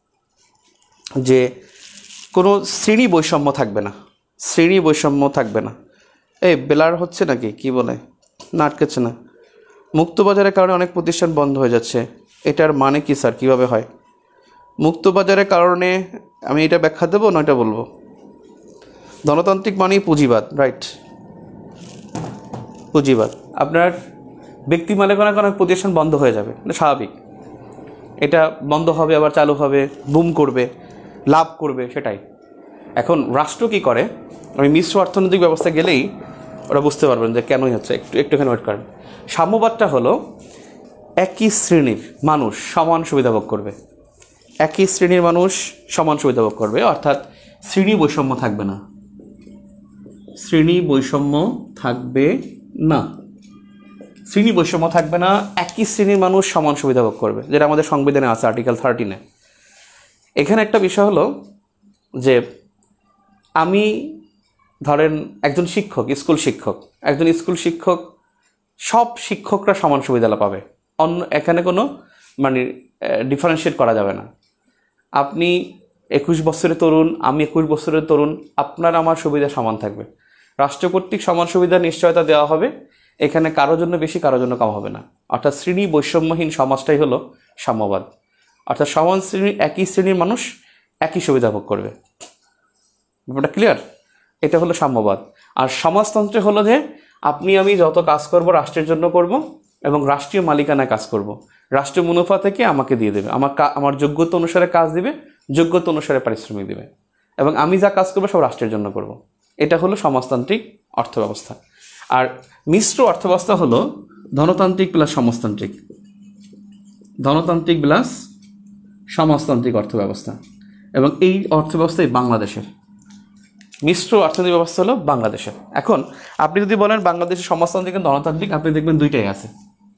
যে কোনো শ্রেণী বৈষম্য থাকবে না, শ্রেণী বৈষম্য থাকবে না। এই বেলার হচ্ছে নাকি কি বলে না, আটকাচ্ছে না। মুক্তবাজারের কারণে অনেক প্রতিষ্ঠান বন্ধ হয়ে যাচ্ছে, এটার মানে কি স্যার, কীভাবে হয়? মুক্তবাজারের কারণে আমি এটা ব্যাখ্যা দেবো না এটা বলবো? ধনতান্ত্রিক মানেই পুঁজিবাদ, রাইট? পুঁজিবাদ। আপনার ব্যক্তি মালিকানার অনেক প্রতিষ্ঠান বন্ধ হয়ে যাবে, এটা স্বাভাবিক। এটা বন্ধ হবে, আবার চালু হবে, বুম করবে, লাভ করবে, সেটাই। এখন রাষ্ট্র কী করে, আমি মিশ্র অর্থনৈতিক ব্যবস্থা গেলেই ওরা বুঝতে পারবেন যে কেনই হচ্ছে। একটু একটুখানি ওয়েট করেন। সাম্যবাদটা হলো একই শ্রেণীর মানুষ সমান সুবিধা ভোগ করবে, একই শ্রেণীর মানুষ সমান সুবিধা ভোগ করবে, অর্থাৎ শ্রেণী বৈষম্য থাকবে না, শ্রেণী বৈষম্য থাকবে না, শ্রেণী বৈষম্য থাকবে না, একই শ্রেণীর মানুষ সমান সুবিধা ভোগ করবে, যেটা আমাদের সংবিধানে আছে আর্টিকেল থার্টিনে। এখানে একটা বিষয় হলো যে আমি ধরেন একজন শিক্ষক, স্কুল শিক্ষক, একজন স্কুল শিক্ষক, সব শিক্ষকরা সমান সুবিধা পাবে, অন্য এখানে কোনো মানে ডিফারেন্সিয়েট করা যাবে না। আপনি একুশ বছরের তরুণ, আমি একুশ বছরের তরুণ, আপনার আমার সুবিধা সমান থাকবে। রাষ্ট্র কর্তৃক সমান সুবিধা নিশ্চয়তা দেওয়া হবে, এখানে কারোর জন্য বেশি কারোর জন্য কম হবে না। অর্থাৎ শ্রেণী বৈষম্যহীন সমাজটাই হলো সাম্যবাদ। অর্থাৎ সমান শ্রেণীর একই শ্রেণীর মানুষ একই সুবিধা ভোগ করবে। ব্যাপারটা ক্লিয়ার? এটা হলো সাম্যবাদ। আর সমাজতন্ত্রে হলো যে আপনি আমি যত কাজ করব রাষ্ট্রের জন্য করব এবং রাষ্ট্রীয় মালিকানায় কাজ করব, রাষ্ট্রীয় মুনাফা থেকে আমাকে দিয়ে দেবে, আমার আমার যোগ্যতা অনুসারে কাজ দিবে, যোগ্যতা অনুসারে পারিশ্রমিক দেবে, এবং আমি যা কাজ করবো সব রাষ্ট্রের জন্য করব। এটা হলো সমাজতান্ত্রিক অর্থব্যবস্থা। আর মিশ্র অর্থব্যবস্থা হলো ধনতান্ত্রিক প্লাস সমাজতান্ত্রিক, ধনতান্ত্রিক প্লাস সমাজতান্ত্রিক অর্থব্যবস্থা। এবং এই অর্থব্যবস্থাই বাংলাদেশের মিশ্র অর্থনৈতিক ব্যবস্থা হলো বাংলাদেশের। এখন আপনি যদি বলেন বাংলাদেশের সমাজতান্ত্রিক ধনতান্ত্রিক, আপনি দেখবেন দুইটাই আছে।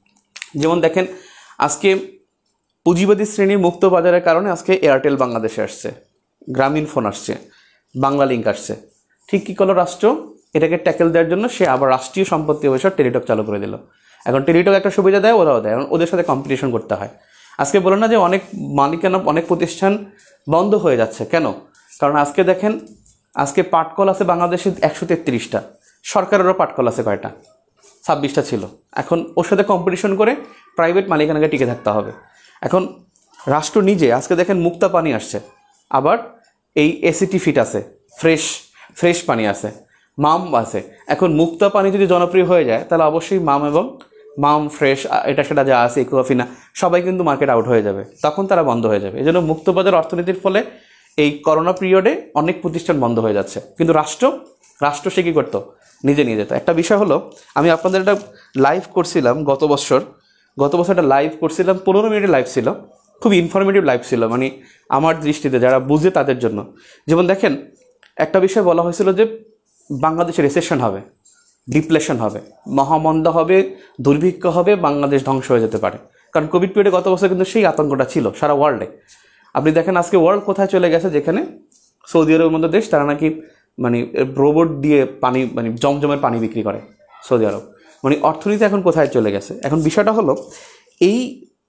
যেমন দেখেন, আজকে পুঁজিবাদী শ্রেণীর মুক্ত বাজারের কারণে আজকে এয়ারটেল বাংলাদেশে আসছে, গ্রামীণ ফোন আসছে, বাংলা লিঙ্ক আসছে। ঠিক কী করলো রাষ্ট্র, এটাকে ট্যাকেল দেওয়ার জন্য সে আবার রাষ্ট্রীয় সম্পত্তি অবসর টেলিটক চালু করে দিল। এখন টেলিটক একটা সুবিধা দেয়, ওরাও দেয়, ওদের সাথে কম্পিটিশন করতে হয়। আজকে বলেন না যে অনেক মালিকানা, অনেক প্রতিষ্ঠান বন্ধ হয়ে যাচ্ছে, কেন? কারণ আজকে দেখেন, আজকে পাটকল আছে বাংলাদেশে একশো তেত্রিশটা, সরকারেরও পাটকল আছে কয়টা? ছাব্বিশটা ছিল। এখন ওর সাথে কম্পিটিশন করে প্রাইভেট মালিকানাকে টিকে থাকতে হবে। এখন রাষ্ট্র নিজে আজকে দেখেন মুক্তা পানি আসছে, আবার এই এসিটি ফিট আছে, ফ্রেশ ফ্রেশ পানি আছে, মাম আছে। এখন মুক্তা পানি যদি জনপ্রিয় হয়ে যায় তাহলে অবশ্যই মাম এবং মাম ফ্রেশ এটা সেটা যা আছে ইকোফিনা সবাই কিন্তু মার্কেট আউট হয়ে যাবে, তখন তারা বন্ধ হয়ে যাবে। এই জন্য মুক্তবাজার অর্থনীতির ফলে এই করোনা পিরিয়ডে অনেক প্রতিষ্ঠান বন্ধ হয়ে যাচ্ছে, কিন্তু রাষ্ট্র রাষ্ট্র সে কী করতো, নিজে নিয়ে যেত। একটা বিষয় হলো, আমি আপনাদের একটা লাইভ করছিলাম গত বছর, গত বছর একটা লাইভ করছিলাম, পনেরো মিনিটের লাইভ ছিল, খুব ইনফরমেটিভ লাইভ ছিল, মানে আমার দৃষ্টিতে যারা বুঝে তাদের জন্য। যেমন দেখেন, একটা বিষয় বলা হয়েছিল যে বাংলাদেশে রিসেশন হবে, ডিপ্লেশন হবে, মহামন্দা হবে, দুর্ভিক্ষ হবে, বাংলাদেশ ধ্বংস হয়ে যেতে পারে। কারণ কোভিড পিরিয়ডে গত বছর কিন্তু সেই আতঙ্কটা ছিল সারা ওয়ার্ল্ডে। আপনি দেখেন আজকে ওয়ার্ল্ড কোথায় চলে গেছে, যেখানে সৌদি আরবের মতো দেশ, তারা নাকি মানে রোবট দিয়ে পানি, মানে জমজমের পানি বিক্রি করে সৌদি আরব। মানে অর্থনীতি এখন কোথায় চলে গেছে। এখন বিষয়টা হলো, এই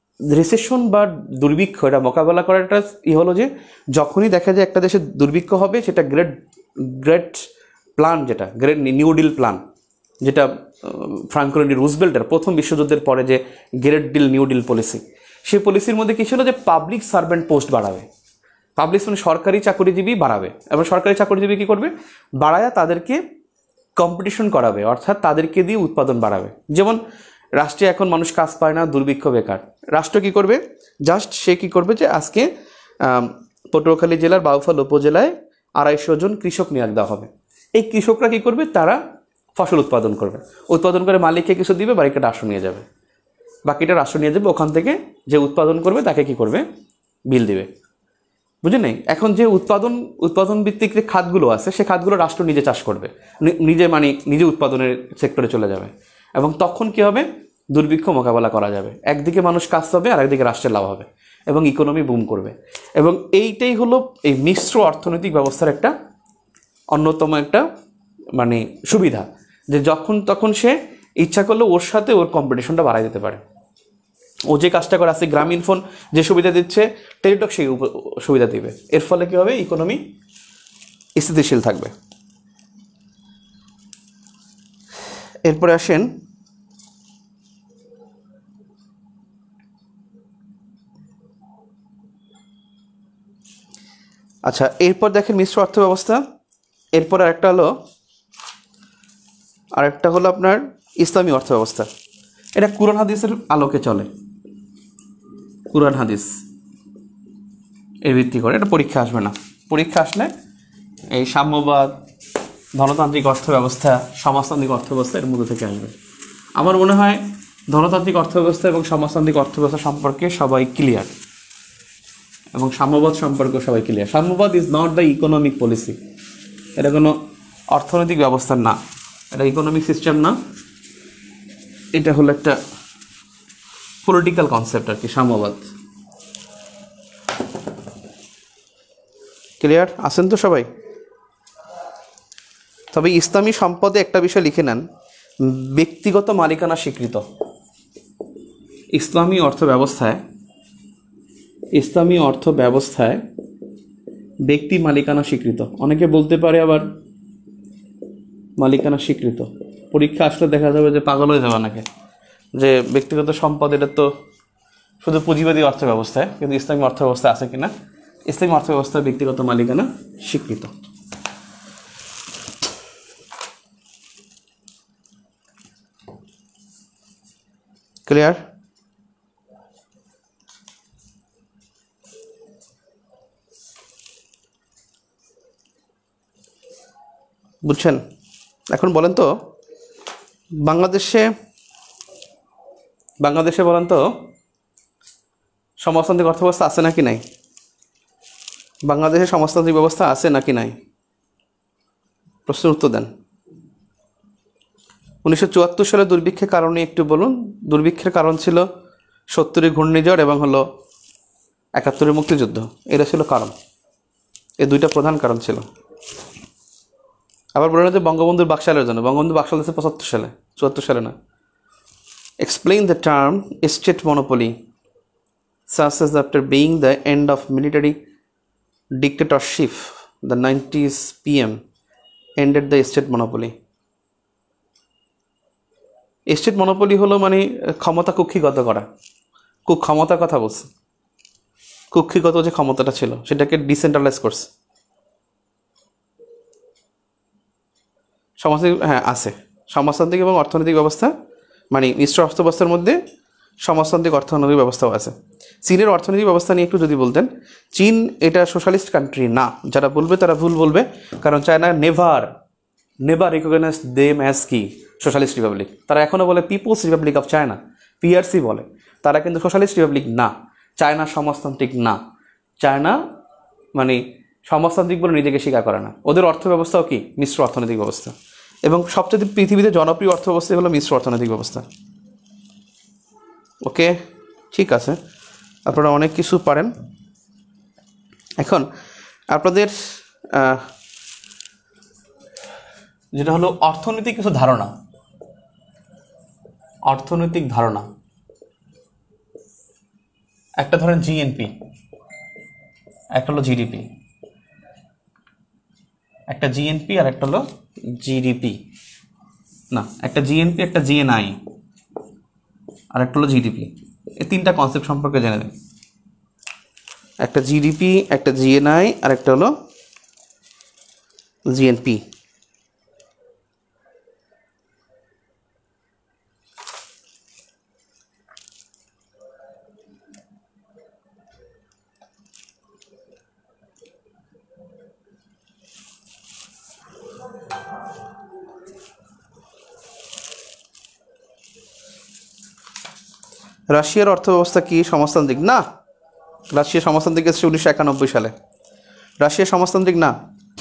রিসেশন বা দুর্ভিক্ষ এটা মোকাবেলা করার একটা ই হলো যে যখনই দেখা যায় একটা দেশে দুর্ভিক্ষ হবে, সেটা গ্রেট গ্রেট প্ল্যান, যেটা গ্রেট নিউ ডিল প্ল্যান, যেটা ফ্রাঙ্কলিন ডি রুজভেল্টের প্রথম বিশ্বযুদ্ধের পরে যে great deal new deal policy, সেই পলিসির মধ্যে কী ছিল যে পাবলিক সার্ভেন্ট পোস্ট বাড়াবে, পাবলিক মানে সরকারি চাকরিজীবী বাড়াবে, এবং সরকারি চাকরিজীবী কী করবে, বাড়ায়া তাদেরকে কম্পিটিশন করাবে, অর্থাৎ তাদেরকে দিয়ে উৎপাদন বাড়াবে। যেমন রাষ্ট্রে এখন মানুষ কাজ পায় না, দুর্ভিক্ষ, বেকার, রাষ্ট্র কী করবে, জাস্ট সে কী করবে যে আজকে পটুয়াখালী জেলার বাউফল উপজেলায় আড়াইশো জন কৃষক নিয়োগ দেওয়া হবে। এই কৃষকরা কী করবে, তারা ফসল উৎপাদন করবে, উৎপাদন করে মালিককে কিছু দিবে, বাড়িটা রাষ্ট্র নিয়ে যাবে, বাকিটা রাষ্ট্র নিয়ে যাবে, ওখান থেকে যে উৎপাদন করবে তাকে কী করবে, বিল দিবে। বুঝে নেই? এখন যে উৎপাদন উৎপাদন ভিত্তিক যে খাতগুলো আছে, সে খাতগুলো রাষ্ট্র নিজে চাষ করবে, নিজে মানে নিজে উৎপাদনের সেক্টরে চলে যাবে, এবং তখন কী হবে, দুর্ভিক্ষ মোকাবেলা করা যাবে। একদিকে মানুষ কাজ পাবে, আর একদিকে রাষ্ট্রের লাভ হবে, এবং ইকোনমি বুম করবে। এবং এইটাই হলো এই মিশ্র অর্থনৈতিক ব্যবস্থার একটা অন্যতম একটা মানে সুবিধা, যে যখন তখন সে ইচ্ছা করলে ওর সাথে ওর কম্পিটিশনটা বাড়াই দিতে পারে। ও যে কাজটা করে আছে, গ্রামীণ ফোন যে সুবিধা দিচ্ছে, টেলিটক সেই সুবিধা দিবে। এর ফলে কী হবে, ইকোনমি স্থিতিশীল থাকবে। এরপরে আসেন আচ্ছা, এরপর দেখেন মিশ্র অর্থব্যবস্থা। এরপর আরেকটা হলো আরেকটা হলো আপনার ইসলামী অর্থব্যবস্থা। এটা কুরআন হাদিসের আলোকে চলে, কুরআন হাদিস এর ভিত্তি করে। এটা পরীক্ষা আসবে না, পরীক্ষা আসলে এই সাম্যবাদ, ধনতান্ত্রিক অর্থব্যবস্থা, সমাজতান্ত্রিক অর্থব্যবস্থা এর মধ্যে থেকে আসবে। আমার মনে হয় ধনতান্ত্রিক অর্থব্যবস্থা এবং সমাজতান্ত্রিক অর্থব্যবস্থা সম্পর্কে সবাই ক্লিয়ার, এবং সাম্যবাদ সম্পর্কে সবাই ক্লিয়ার। সাম্যবাদ is not the economic policy, এটা কোনো অর্থনৈতিক ব্যবস্থা না, এটা ইকোনমিক সিস্টেম না, এটা হলো একটা পলিটিক্যাল কনসেপ্ট আর কি, সাম্যবাদ। ক্লিয়ার আছেন তো সবাই? তবে ইসলামী সম্পদে একটা বিষয় লিখে নেন, ব্যক্তিগত মালিকানা স্বীকৃত। ইসলামী অর্থ ব্যবস্থায় ইসলামী অর্থ ব্যবস্থায় ব্যক্তি মালিকানা স্বীকৃত। অনেকে বলতে পারে আবার মালিকানা স্বীকৃত, পরীক্ষা আসলে দেখা যাবে যে পাগল হয়ে যাবে নাকি, যে ব্যক্তিগত সম্পদ এটা তো শুধু পুঁজিবাদী অর্থ ব্যবস্থায়, কিন্তু ইসলামী অর্থ ব্যবস্থা আছে কিনা? ইসলামী অর্থ ব্যবস্থায় ব্যক্তিগত মালিকানা স্বীকৃত। ক্লিয়ার? বুঝছেন? এখন বলেন তো বাংলাদেশে বাংলাদেশে বলেন তো সমাজতান্ত্রিক অর্থব্যবস্থা আছে নাকি নাই? বাংলাদেশে সমাজতান্ত্রিক ব্যবস্থা আছে নাকি নাই? প্রশ্নের উত্তর দেন। উনিশশো চুয়াত্তর সালে দুর্ভিক্ষের কারণে একটু বলুন। দুর্ভিক্ষের কারণ ছিল সত্তরের ঘূর্ণিঝড় এবং হলো একাত্তরের মুক্তিযুদ্ধ, এটা ছিল কারণ, এই দুইটা প্রধান কারণ ছিল। আবার বলে না যে বঙ্গবন্ধুর বাকশালের জন্য, বঙ্গবন্ধু বাকশাল দিয়েছে পঁচাত্তর সালে, চুয়াত্তর সালে না। Explain the term state monopoly such as after being the end of military dictatorship the nineties P M ended the state monopoly. State monopoly হলো মানে ক্ষমতা কুক্ষিগত করা, খুব ক্ষমতার কথা বলছে, কুক্ষিগত যে ক্ষমতাটা ছিল সেটাকে ডিসেন্ট্রালাইজ করছে। সমাজতান্ত্রিক, হ্যাঁ আছে, সমাজতান্ত্রিক এবং অর্থনৈতিক ব্যবস্থা মানে মিশ্র অর্থব্যবস্থার মধ্যে সমাজতান্ত্রিক অর্থনৈতিক ব্যবস্থাও আছে। চীনের অর্থনৈতিক ব্যবস্থা নিয়ে একটু যদি বলতেন। চীন এটা সোশ্যালিস্ট কান্ট্রি না, যারা বলবে তারা ভুল বলবে, কারণ China never never recognize them as কি সোশ্যালিস্ট রিপাবলিক। তারা এখনও বলে people's republic of China, PRC বলে, তারা কিন্তু সোশ্যালিস্ট রিপাবলিক না। চায়না সমাজতান্ত্রিক না, চায়না মানে সমাজতান্ত্রিক বলে নিজেকে স্বীকার করে না। ওদের অর্থ ব্যবস্থাও কি মিশ্র অর্থনৈতিক ব্যবস্থা, এবং সবচেয়ে পৃথিবীতে জনপ্রিয় অর্থ ব্যবস্থা হলো মিশ্র অর্থনৈতিক ব্যবস্থা। ওকে, ঠিক আছে, আপনারা অনেক কিছু পারেন। এখন আপনাদের যেটা হলো অর্থনৈতিক কিছু ধারণা, অর্থনৈতিক ধারণা একটা ধরেন জিএনপি, একটা হলো জিডিপি, একটা জিএনপি আর একটা হলো জিডিপি, না একটা জিএনপি একটা জিএনআই আর একটা হলো জিডিপি। এই তিনটা কনসেপ্ট সম্পর্কে জেনে নেন। একটা জিডিপি, একটা জিএনআই আর একটা হলো জিএনপি। রাশিয়ার অর্থব্যবস্থা কি সমাজতান্ত্রিক? না, রাশিয়া সমাজতান্ত্রিক এসেছে উনিশশো একানব্বই সালে। রাশিয়া সমাজতান্ত্রিক না।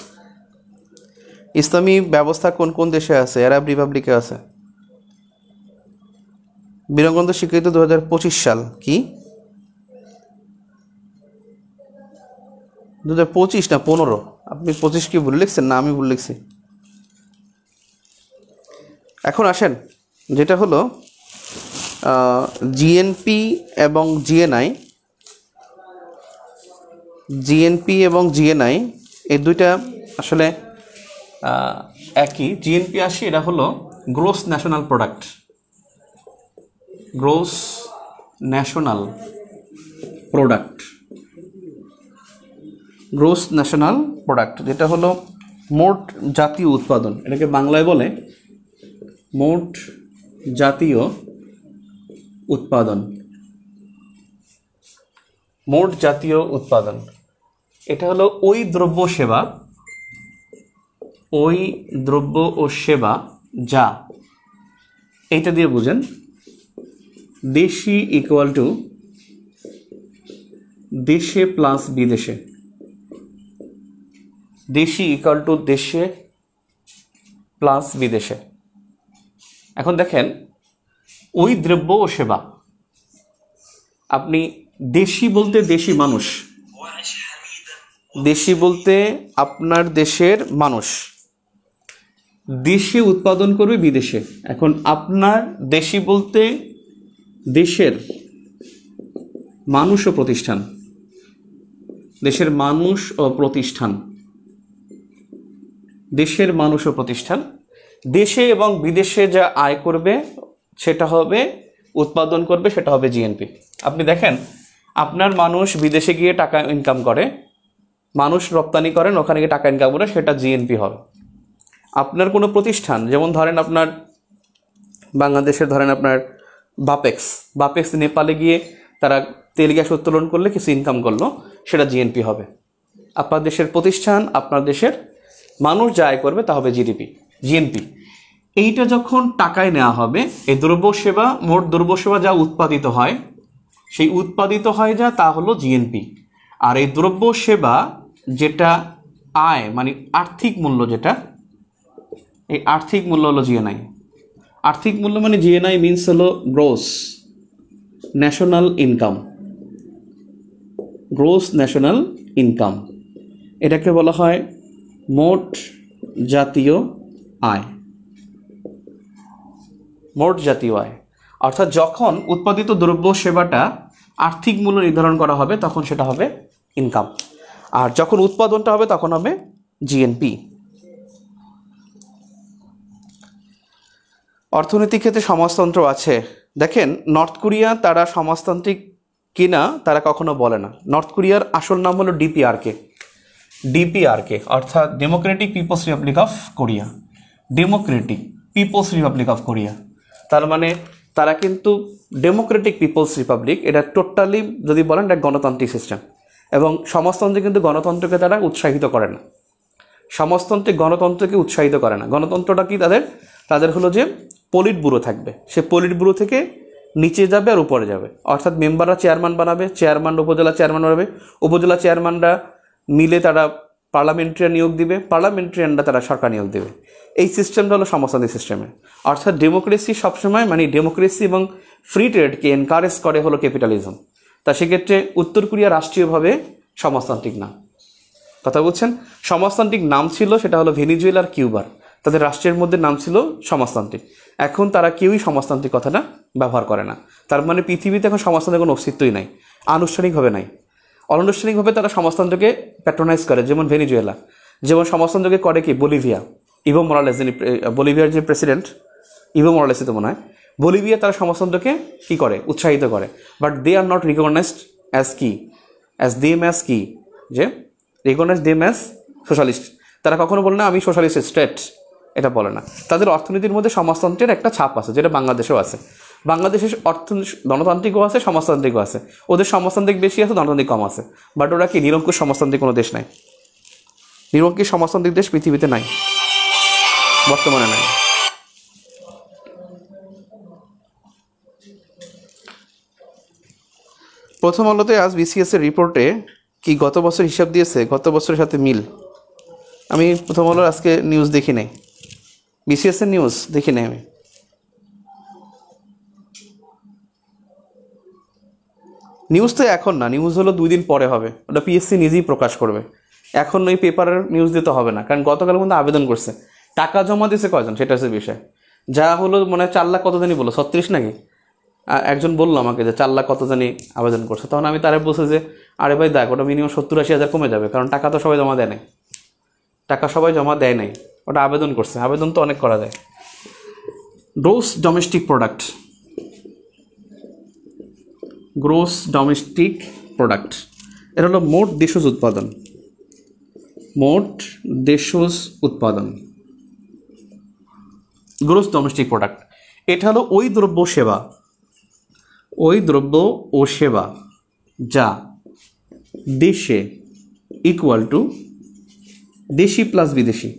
ইসলামী ব্যবস্থা কোন কোন দেশে আছে? আরব রিপাবলিকে আছে। বীরগ্রন্থ স্বীকৃত দু হাজার পঁচিশ সাল। কি দু হাজার পঁচিশ না পনেরো? আপনি পঁচিশ কি ভুল লিখছেন? না আমি ভুল লিখছি। এখন আসেন যেটা হলো জিএনপি এবং জিএনআই জিএনপি এবং জিএনআই এই দুইটা আসলে একই। জিএনপি আসি, এটা হলো gross national product, gross national product gross national product যেটা হলো মোট জাতীয় উৎপাদন, এটাকে বাংলায় বলে মোট জাতীয় উৎপাদন। মোট জাতীয় উৎপাদন এটা হলো ওই দ্রব্য সেবা ওই দ্রব্য ও সেবা যা, এইটা দিয়ে বুঝেন দেশি ইকুয়াল টু দেশে প্লাস বিদেশে, দেশি ইকুয়াল টু দেশে প্লাস বিদেশে। এখন দেখেন ওই দ্রব্য ও সেবা, আপনি দেশি বলতে দেশি মানুষ, দেশি বলতে আপনার দেশের মানুষ, দেশে উৎপাদন করবে বিদেশে। এখন আপনার দেশি বলতে দেশের মানুষ ও প্রতিষ্ঠান, দেশের মানুষ ও প্রতিষ্ঠান দেশের মানুষ ও প্রতিষ্ঠান দেশে এবং বিদেশে যা আয় করবে সেটা হবে, উৎপাদন করবে সেটা হবে জিএনপি। আপনি দেখেন আপনার মানুষ বিদেশে গিয়ে টাকা ইনকাম করে, মানুষ রপ্তানি করেন, ওখানে গিয়ে টাকা ইনকাম করে, সেটা জিএনপি হবে। আপনার কোনো প্রতিষ্ঠান, যেমন ধরেন আপনার বাংলাদেশের ধরেন আপনার বাপেক্স বাপেক্স নেপালে গিয়ে তারা তেল গ্যাস উত্তোলন করলে কিছু ইনকাম করলো, সেটা জিএনপি হবে। আপনার দেশের প্রতিষ্ঠান, আপনার দেশের মানুষ যা আয় করবে তা হবে জিডিপি, জিএনপি। এইটা যখন টাকায় নেওয়া হবে, এই দ্রব্য সেবা, মোট দ্রব্য সেবা যা উৎপাদিত হয়, সেই উৎপাদিত হয় যা, তা হলো জিএনপি। আর এই দ্রব্য সেবা যেটা আয় মানে আর্থিক মূল্য, যেটা এই আর্থিক মূল্য হলো জিএনআই। আর্থিক মূল্য মানে জিএনআই মিনস হলো gross national income, gross national income. এটাকে বলা হয় মোট জাতীয় আয়, মোট জাতীয় আয়। অর্থাৎ যখন উৎপাদিত দ্রব্য সেবাটা আর্থিক মূল্য নির্ধারণ করা হবে তখন সেটা হবে ইনকাম, আর যখন উৎপাদনটা হবে তখন হবে জিএনপি। অর্থনৈতিক ক্ষেত্রে সমাজতন্ত্র আছে। দেখেন নর্থ কোরিয়া তারা সমাজতান্ত্রিক কিনা তারা কখনো বলে না। নর্থ কোরিয়ার আসল নাম হলো ডিপিআরকে, ডিপিআরকে অর্থাৎ democratic people's republic of Korea, democratic people's republic of Korea. তার মানে তারা কিন্তু ডেমোক্রেটিক পিপলস রিপাবলিক, এটা টোটালি যদি বলেন এটা গণতান্ত্রিক সিস্টেম। এবং সমাজতন্ত্রে কিন্তু গণতন্ত্রকে তারা উৎসাহিত করে না, সমাজতন্ত্রে গণতন্ত্রকে উৎসাহিত করে না। গণতন্ত্রটা কি তাদের তাদের হলো যে পলিট ব্যুরো থাকবে, সে পলিট ব্যুরো থেকে নিচে যাবে আর উপরে যাবে, অর্থাৎ মেম্বাররা চেয়ারম্যান বানাবে, চেয়ারম্যান উপজেলা চেয়ারম্যান বানাবে, উপজেলা চেয়ারম্যানরা মিলে তারা পার্লামেন্টারিয়ান নিয়োগ দিবে, পার্লামেন্টারিয়ানরা তারা সরকার নিয়োগ দেবে। এই সিস্টেমটা হলো সমাজতান্ত্রিক সিস্টেমে। অর্থাৎ ডেমোক্রেসি সবসময় মানে ডেমোক্রেসি এবং ফ্রি ট্রেডকে এনকারেজ করে হলো ক্যাপিটালিজম। তা সেক্ষেত্রে উত্তর কোরিয়া রাষ্ট্রীয়ভাবে সমাজতান্ত্রিক না, কথা বলছেন। সমাজতান্ত্রিক নাম ছিল সেটা হলো ভেনিজুয়েলা আর কিউবার, তাদের রাষ্ট্রের মধ্যে নাম ছিল সমাজতান্ত্রিক। এখন তারা কেউই সমাজতান্ত্রিক কথাটা ব্যবহার করে না। তার মানে পৃথিবীতে এখন সমাজতন্ত্রের কোনো অস্তিত্বই নাই, আনুষ্ঠানিকভাবে নাই। অনানুষ্ঠানিকভাবে তারা সমাজতন্ত্রকে প্যাট্রোনাইজ করে, যেমন ভেনিজুয়েলা, যেমন সমাজতন্ত্রকে করে কি বলিভিয়া, ইভো মোরালেস, যিনি বলিভিয়ার যে প্রেসিডেন্ট ইভো মোরালেসই তো মনে হয়, বলিভিয়া তারা সমাজতন্ত্রকে কী করে, উৎসাহিত করে। But they are not recognized as কি অ্যাজ দেম অ্যাজ কি যে রিকগনাইজ দেম অ্যাজ সোশ্যালিস্ট। তারা কখনো বলে না আমি সোশ্যালিস্ট স্টেট, এটা বলে না। তাদের অর্থনীতির মধ্যে সমাজতন্ত্রের একটা ছাপ আছে, যেটা বাংলাদেশেও আছে। বাংলাদেশের অর্থনীতি গণতান্ত্রিকও আছে, সমাজতান্ত্রিকও আছে। ওদের সমাজতান্ত্রিক বেশি আছে, গণতান্ত্রিক কম আছে। বাট ওরা কি নিরঙ্কুশ সমাজতান্ত্রিক কোনো দেশ নাই, নিরঙ্কুশ সমাজতান্ত্রিক দেশ পৃথিবীতে নাই, বর্তমানে নাই। প্রথম আলোতে আজ বিসিএস এর রিপোর্টে কি গত বছর হিসাব দিয়েছে, গত বছরের সাথে মিল। আমি প্রথম আলোর আজকে নিউজ দেখি নাই, বিসিএস এর নিউজ দেখি নাই আমি। নিউজ তো এখন না, নিউজ হলো দুই দিন পরে হবে, ওটা পিএসসি নিজেই প্রকাশ করবে। এখন ওই পেপারের নিউজ দিতে হবে না, কারণ গতকাল মধ্যে আবেদন করছে, টাকা জমা দিয়েছে কয়জন সেটা হচ্ছে বিষয়। যা হলো মানে চার লাখ কত দিনই বলো, ছত্রিশ নাকি একজন বললো আমাকে যে চার লাখ কত জানি আবেদন করছে, তখন আমি তারে বলছি যে আরে ভাই দেখ ওটা মিনিমাম সত্তর আশি হাজার কমে যাবে, কারণ টাকা তো সবাই জমা দেয় নাই, টাকা সবাই জমা দেয় নাই, ওটা আবেদন করছে, আবেদন তো অনেক করা যায়। Gross domestic product, gross domestic product এটা হলো মোট দেশজ উৎপাদন, মোট দেশজ উৎপাদন, গ্রোস ডোমেস্টিক প্রোডাক্ট। এটা হলো ওই দ্রব্য সেবা, ওই দ্রব্য ও সেবা যা দেশে ইকুয়াল টু দেশি প্লাস বিদেশি,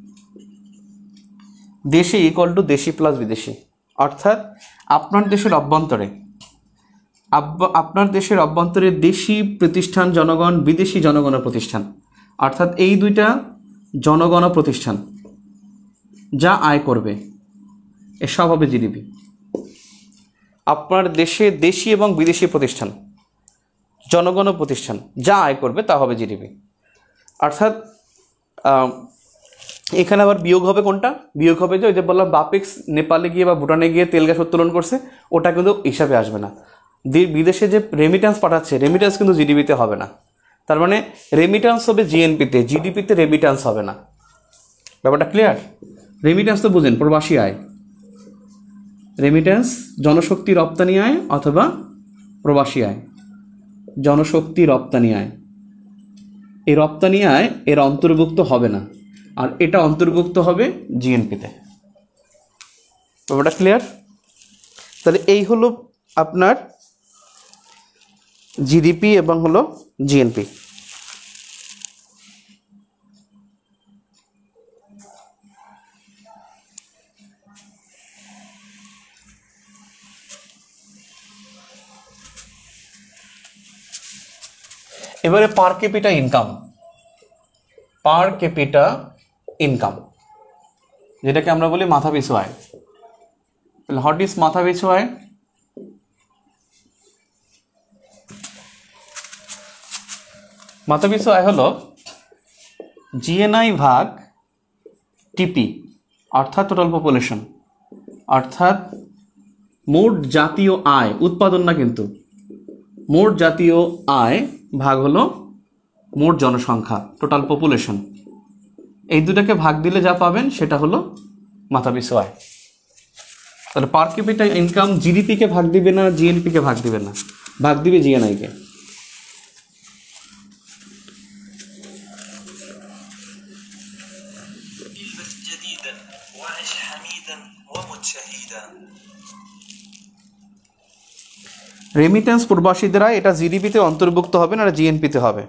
দেশে ইকুয়াল টু দেশি প্লাস বিদেশি, অর্থাৎ আপনার দেশের অভ্যন্তরে আপনার দেশের অভ্যন্তরে দেশি প্রতিষ্ঠান জনগণ, বিদেশি জনগণ প্রতিষ্ঠান, অর্থাৎ এই দুইটা জনগণ প্রতিষ্ঠান যা আয় করবে এসব হবে জিডিপি। আপনার দেশে দেশি এবং বিদেশি প্রতিষ্ঠান জনগণ প্রতিষ্ঠান যা আয় করবে তা হবে জিডিপি। অর্থাৎ এখানে আবার বিয়োগ হবে কোনটা? বিয়োগ হবে যে ওই যে বললাম বাপেক্স নেপালে গিয়ে বা ভুটানে গিয়ে তেল গ্যাস উত্তোলন করছে, ওটা কিন্তু হিসাবে আসবে না। বিদেশে যে রেমিট্যান্স পাঠাচ্ছে, রেমিট্যান্স কিন্তু জিডিপিতে হবে না। তার মানে রেমিট্যান্স হবে জিএনপিতে, জিডিপিতে রেমিট্যান্স হবে না। ব্যাপারটা ক্লিয়ার? রেমিট্যান্স তো বুঝেন, প্রবাসী আয়। রেমিট্যান্স জনশক্তি রপ্তানি আয় অথবা প্রবাসী আয়, জনশক্তি রপ্তানি আয়। এই রপ্তানি আয় এর অন্তর্ভুক্ত হবে না, আর এটা অন্তর্ভুক্ত হবে জিএনপিতে। ব্যাপারটা ক্লিয়ার? তাহলে এই হলো আপনার জিডিপি এবং হলো জিএনপি। এবারে per capita income, per capita income যেটাকে আমরা বলি মাথা পিছু আয়। হোয়াট ইজ মাথা পিছু আয়? মাথা পিছু আয় হলো জিএনআই ভাগ টিপি, অর্থাৎ টোটাল পপুলেশন, অর্থাৎ মোট জাতীয় আয়, উৎপাদন না কিন্তু, মোট জাতীয় আয় ভাগ হলো মোট জনসংখ্যা, টোটাল পপুলেশন। এই দুটাকে ভাগ দিলে যা পাবেন সেটা হলো মাথা পিছু আয়। তাহলে পার ক্যাপিটা ইনকাম জিডিপিকে ভাগ দিবে না, জিএনপিকে ভাগ দিবে না, ভাগ দিবে জিএনআইকে। রেমিটেন্স প্রবাসীদের আয় এটা জিডিপিতে অন্তর্ভুক্ত হবে না, জিএনপিতে হবে,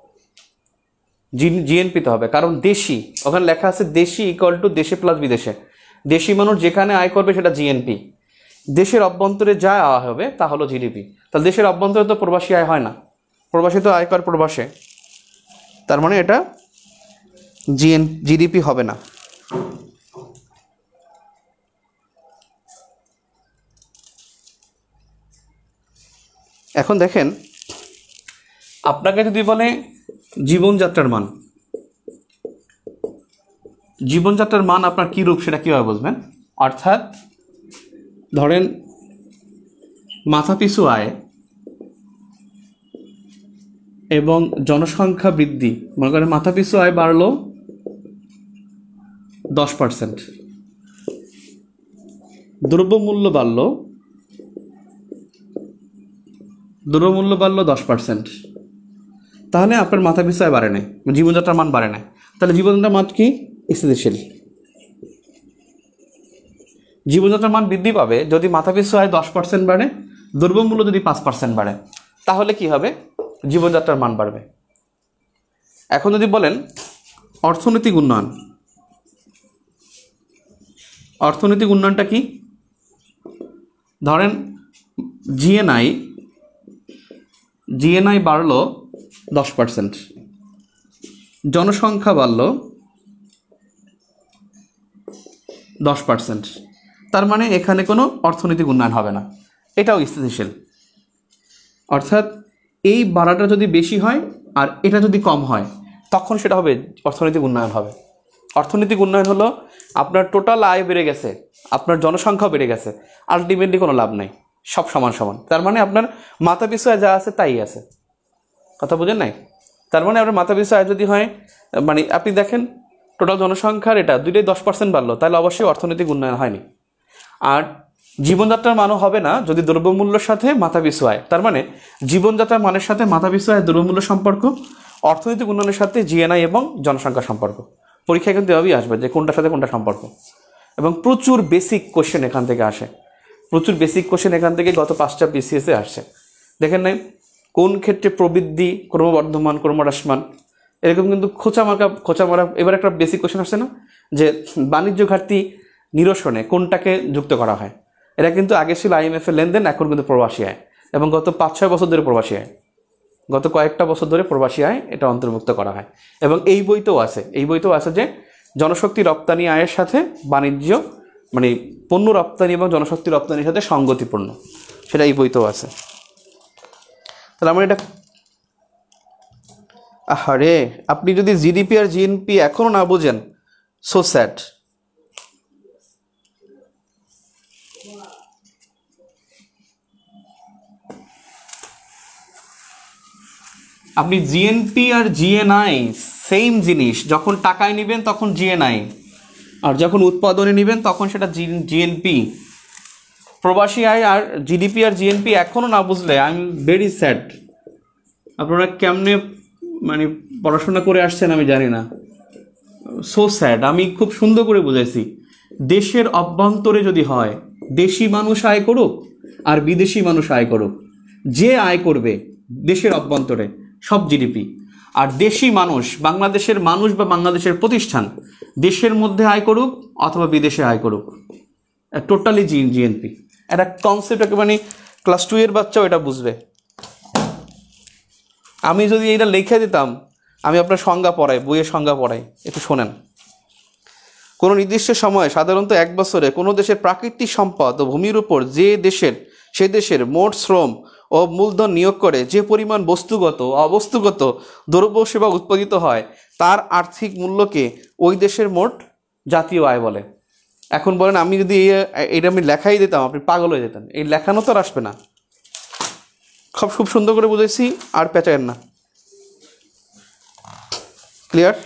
জিএনপিতে হবে। কারণ দেশি, ওখানে লেখা আছে দেশি ইকুয়াল টু দেশে প্লাস বিদেশে। দেশি মানুষ যেখানে আয় করবে সেটা জিএনপি, দেশের অভ্যন্তরে যা আয় হবে তা হলো জিডিপি। তাহলে দেশের অভ্যন্তরে তো প্রবাসী আয় হয় না, প্রবাসী তো আয় কর প্রবাসে, তার মানে এটা জিএন জিডিপি হবে না। এখন দেখেন, আপনাকে যদি বলে জীবনযাত্রার মান, জীবনযাত্রার মান আপনার কী রূপ সেটা কীভাবে বুঝবেন? অর্থাৎ ধরেন মাথাপিছু আয় এবং জনসংখ্যা বৃদ্ধি, মনে করেন মাথাপিছু আয় বাড়লো দশ পার্সেন্ট, দ্রব্যমূল্য বাড়লো দ্রব্যমূল্য বাড়লো দশ পার্সেন্ট, তাহলে আপনার মাথাপিছু আয় বাড়ে নাই, জীবনযাত্রার মান বাড়ে নাই। তাহলে জীবনযাত্রার মান কি? স্থিতিশীল। জীবনযাত্রার মান বৃদ্ধি পাবে যদি মাথাপিছু আয় দশ পার্সেন্ট বাড়ে, দ্রব্যমূল্য যদি পাঁচ পার্সেন্ট বাড়ে, তাহলে কি হবে? জীবনযাত্রার মান বাড়বে। এখন যদি বলেন অর্থনৈতিক উন্নয়ন, অর্থনৈতিক উন্নয়নটা কি? ধরেন জিএনআই জিএনআই বাড়লো দশ পার্সেন্ট, জনসংখ্যা বাড়লো দশ পার্সেন্ট, তার মানে এখানে কোনো অর্থনৈতিক উন্নয়ন হবে না, এটাও স্থিতিশীল। অর্থাৎ এই বাড়াটা যদি বেশি হয় আর এটা যদি কম হয়, তখন সেটা হবে অর্থনৈতিক উন্নয়ন হবে। অর্থনৈতিক উন্নয়ন হলো আপনার টোটাল আয় বেড়ে গেছে, আপনার জনসংখ্যা বেড়ে গেছে, আলটিমেটলি কোনো লাভ নাই, সব সমান সমান। তার মানে আপনার মাথা পিছু আয় যা আছে তাই আছে, কথা বুঝেন নাই? তার মানে আপনার মাথা পিছু আয় যদি হয়, মানে আপনি দেখেন টোটাল জনসংখ্যার এটা দুইটাই দশ পার্সেন্ট বাড়লো, তাহলে অবশ্যই অর্থনৈতিক উন্নয়ন হয়নি। আর জীবনযাত্রার মানও হবে না যদি দ্রব্যমূল্যের সাথে মাথা পিছু আয়। তার মানে জীবনযাত্রার মানের সাথে মাথা পিছু আয় দ্রব্যমূল্য সম্পর্ক, অর্থনৈতিক উন্নয়নের সাথে জিএনআই এবং জনসংখ্যা সম্পর্ক। পরীক্ষায় কিন্তু এভাবেই আসবে যে কোনটার সাথে কোনটা সম্পর্ক, এবং প্রচুর বেসিক কোশ্চেন এখান থেকে আসে, প্রচুর বেসিক কোশ্চেন এখান থেকে গত পাঁচটা বিসিএসে আসছে। দেখেন নাই কোন ক্ষেত্রে প্রবৃদ্ধি ক্রমবর্ধমান ক্রমহ্রাসমান, এরকম কিন্তু খোঁচা মার্কা খোঁচা মারা। এবার একটা বেসিক কোশ্চেন আসছে না যে বাণিজ্য ঘাটতি নিরসনে কোনটাকে যুক্ত করা হয়? এটা কিন্তু আগে ছিল আইএমএফ এর লেনদেন, এখন কিন্তু প্রবাসী আয়, এবং গত পাঁচ ছয় বছর ধরে প্রবাসী আয়, গত কয়েকটা বছর ধরে প্রবাসী আয় এটা অন্তর্ভুক্ত করা হয়। এবং এই বইতেও আছে, এই বইতেও আছে যে জনশক্তি রপ্তানি আয়ের সাথে বাণিজ্য, মানে পণ্য রপ্তানি এবং জনশক্তি রপ্তানির সাথে সঙ্গতিপূর্ণ, সেটা এই বইতেও আছে। তাহলে আমরা এটা, আহারে আপনি যদি জিডিপি আর জিএনপি এখনো না বোঝেন, সো স্যাড। আপনি জিএনপি আর জিএনআই সেম জিনিস, যখন টাকায় নেবেন তখন জিএনআই, আর যখন উৎপাদনে নেবেন তখন সেটা জিএনপি। প্রবাসী আয় আর জিডিপি আর জিএনপি এখনও না বুঝলে আই এম ভেরি স্যাড। আপনারা কেমনে মানে পড়াশোনা করে আসছেন আমি জানি না, সো স্যাড। আমি খুব সুন্দর করে বুঝাইছি, দেশের অভ্যন্তরে যদি হয়, দেশি মানুষ আয় করুক আর বিদেশি মানুষ আয় করুক, যে আয় করবে দেশের অভ্যন্তরে সব জিডিপি, আর দেশি মানুষ বাংলাদেশের মানুষ বা বাংলাদেশের প্রতিষ্ঠান দেশের মধ্যে আয় করুক অথবা বিদেশে আয় করুক, টোটালি জি জিএনপি। একটা কনসেপ্ট একেবারে ক্লাস টু এর বাচ্চাও এটা বুঝবে। আমি যদি এটা লিখে দিতাম, আমি আপনার সংজ্ঞা পড়াই, বইয়ের সংজ্ঞা পড়াই, একটু শোনেন। কোনো নির্দিষ্ট সময়ে সাধারণত এক বছরে কোনো দেশের প্রাকৃতিক সম্পদ ও ভূমির উপর যে দেশের সে দেশের মোট শ্রম ও মূলধন নিয়োগ করে যে পরিমাণ বস্তুগত অবস্তুগত দ্রব্য সেবা উৎপাদিত হয়, তার আর্থিক মূল্যকে ওই দেশের মোট জাতীয় আয় বলে। এখন বলেন আমি যদি এটা আমি লেখাই দিতাম আপনি পাগল হয়ে যেতেন, এই লেখানো তো আর আসবে না। খুব খুব সুন্দর করে বুঝেছি, আর পেঁচায়েন না। ক্লিয়ার?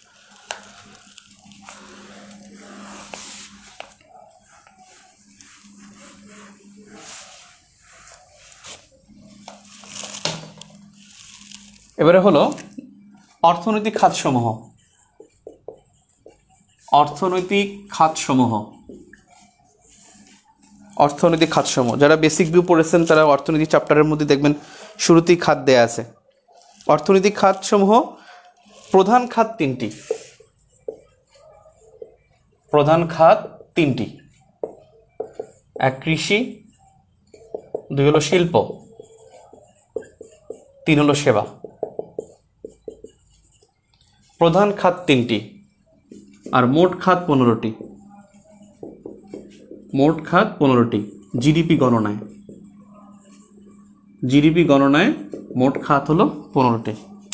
এবারে হলো অর্থনৈতিক খাতসমূহ। অর্থনৈতিক খাতসমূহ অর্থনৈতিক খাতসমূহ যারা বেসিক ভিউ পড়েছেন তারা অর্থনৈতিক চ্যাপ্টারের মধ্যে দেখবেন শুরুতেই খাত দেয়া আছে। অর্থনৈতিক খাতসমূহ, প্রধান খাত তিনটি, প্রধান খাত তিনটি। এক কৃষি, দুই হলো শিল্প, তিন হলো সেবা। প্রধান খাত তিনটি আর মোট খাত পনেরোটি, মোট খাত পনেরোটি জিডিপি গণনায়, জিডিপি গণনায় মোট খাত হলো পনেরোটি।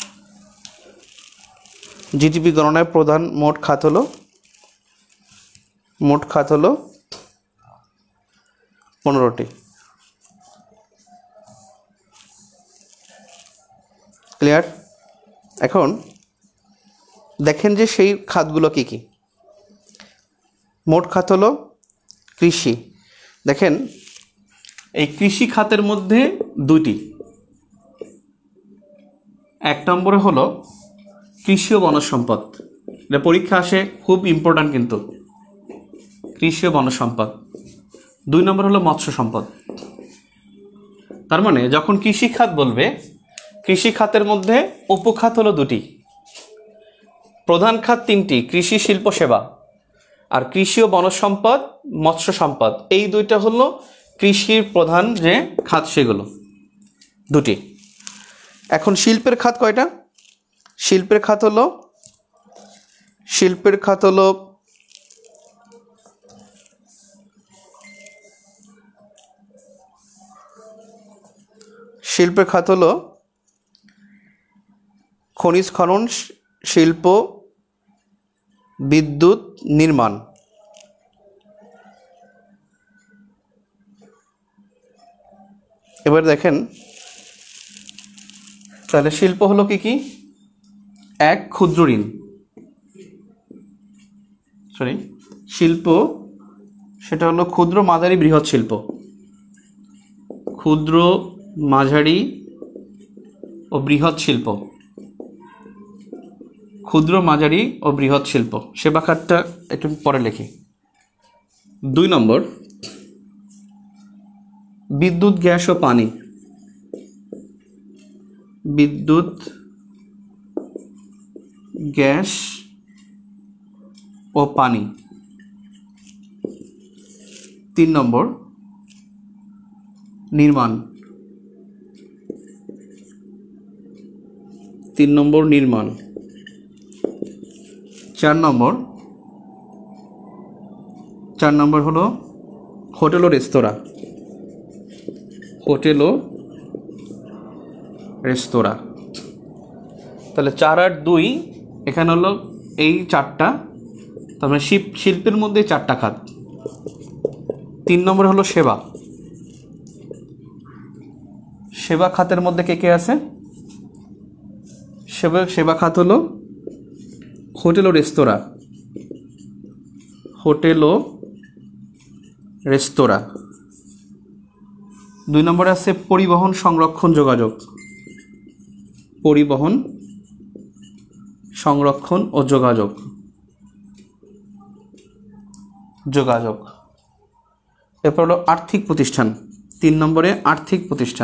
জিডিপি গণনায় প্রধান মোট খাত হলো মোট খাত হলো পনেরোটি। ক্লিয়ার? এখন দেখেন যে সেই খাতগুলো কি কি। মোট খাত হলো কৃষি। দেখেন এই কৃষি খাতের মধ্যে দুটি, এক নম্বরে হলো কৃষি ও বনজ সম্পদ, এটা পরীক্ষা আসে, খুব ইম্পর্ট্যান্ট কিন্তু, কৃষি ও বনজ সম্পদ। দুই নম্বর হলো মৎস্য সম্পদ। তার মানে যখন কৃষি খাত বলবে, কৃষি খাতের মধ্যে উপখাত হলো দুটি, প্রধান খাত তিনটি, কৃষি শিল্প সেবা, আর কৃষি ও বনজ সম্পদ মৎস্য সম্পদ, এই দুইটা হলো কৃষির প্রধান যে খাত সেগুলো দুটি। এখন শিল্পের খাত কয়টা? শিল্পের খাত হলো শিল্পের খাত হলো শিল্পের খাত হলো খনিজ খনন, শিল্প, বিদ্যুৎ, নির্মাণ। এবার দেখেন তাহলে শিল্প হলো কি কি? এক, ক্ষুদ্র ঋণ, সরি শিল্প সেটা হলো ক্ষুদ্র মাঝারি বৃহৎ শিল্প, ক্ষুদ্র মাঝারি ও বৃহৎ শিল্প, ক্ষুদ্র মাঝারি ও বৃহৎ শিল্প। সেবা খাতটা একটু পরে লিখি। দুই নম্বর, বিদ্যুৎ গ্যাস ও পানি, বিদ্যুৎ গ্যাস ও পানি। তিন নম্বর, নির্মাণ, তিন নম্বর নির্মাণ। চার নম্বর চার নম্বর হলো হোটেল ও রেস্তোরাঁ, হোটেল ও রেস্তোরাঁ। তাহলে চার আর দুই এখানে হলো এই চারটা, তার মানে শিল্পের মধ্যে চারটা খাত। তিন নম্বর হলো সেবা, সেবা খাতের মধ্যে কে কে আছে? সেবা সেবা খাত হলো হোটেল ও রেস্তোরাঁ, হোটেল ও রেস্তোরাঁ। দুই নম্বরে আছে পরিবহন, সংরক্ষণ, যোগাযোগ, পরিবহন, সংরক্ষণ ও যোগাযোগ, যোগাযোগ। এরপর হলো আর্থিক প্রতিষ্ঠান, তিন নম্বরে আর্থিক প্রতিষ্ঠান।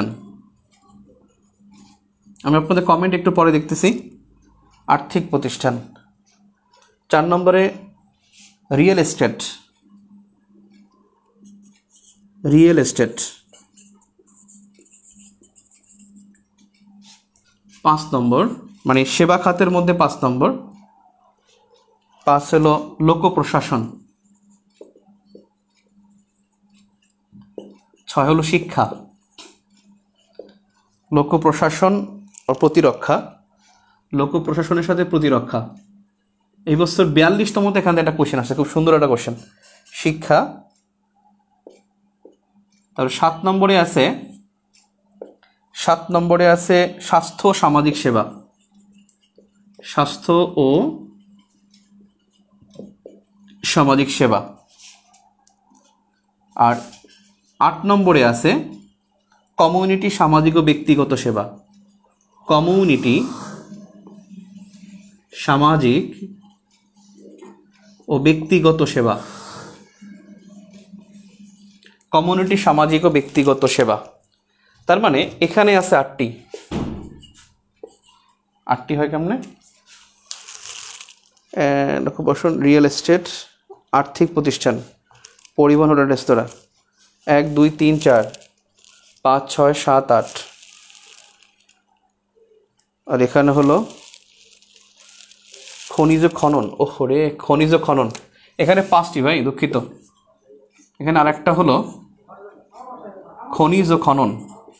আমি আপনাদের কমেন্ট একটু পরে দেখতেছি। আর্থিক প্রতিষ্ঠান। চার নম্বরে রিয়েল এস্টেট, রিয়েল এস্টেট। পাঁচ নম্বর মানে সেবা খাতের মধ্যে পাঁচ নম্বর, পাঁচ হলো লোক প্রশাসন। ছয় হলো শিক্ষা, লোক প্রশাসন ও প্রতিরক্ষা, লোক প্রশাসনের সাথে প্রতিরক্ষা। এই বছর বিয়াল্লিশতমতে এখান থেকে একটা কোশ্চেন আসছে, খুব সুন্দর একটা কোশ্চেন, শিক্ষা। তারপর সাত নম্বরে আছে সাত নম্বরে আছে স্বাস্থ্য ও সামাজিক সেবা, স্বাস্থ্য ও সামাজিক সেবা। আর আট নম্বরে আছে কমিউনিটি, সামাজিক ও ব্যক্তিগত সেবা, কমিউনিটি, সামাজিক ও ব্যক্তিগত সেবা, কমিউনিটি, সামাজিক ও ব্যক্তিগত সেবা। তার মানে এখানে আছে আটটি, আটটি হয় কেমনে? লক্ষ্য বসুন, রিয়েল এস্টেট, আর্থিক প্রতিষ্ঠান, পরিবহন, হোটেল, রেস্তোরাঁ, এক দুই তিন চার পাঁচ ছয় সাত আট। আর এখানে হলো খনিজ খনন। ওহ রে, খনিজ খনন এখানে পাঁচটি ভাই, দুঃখিত। এখানে আর একটা হলো খনিজ খনন,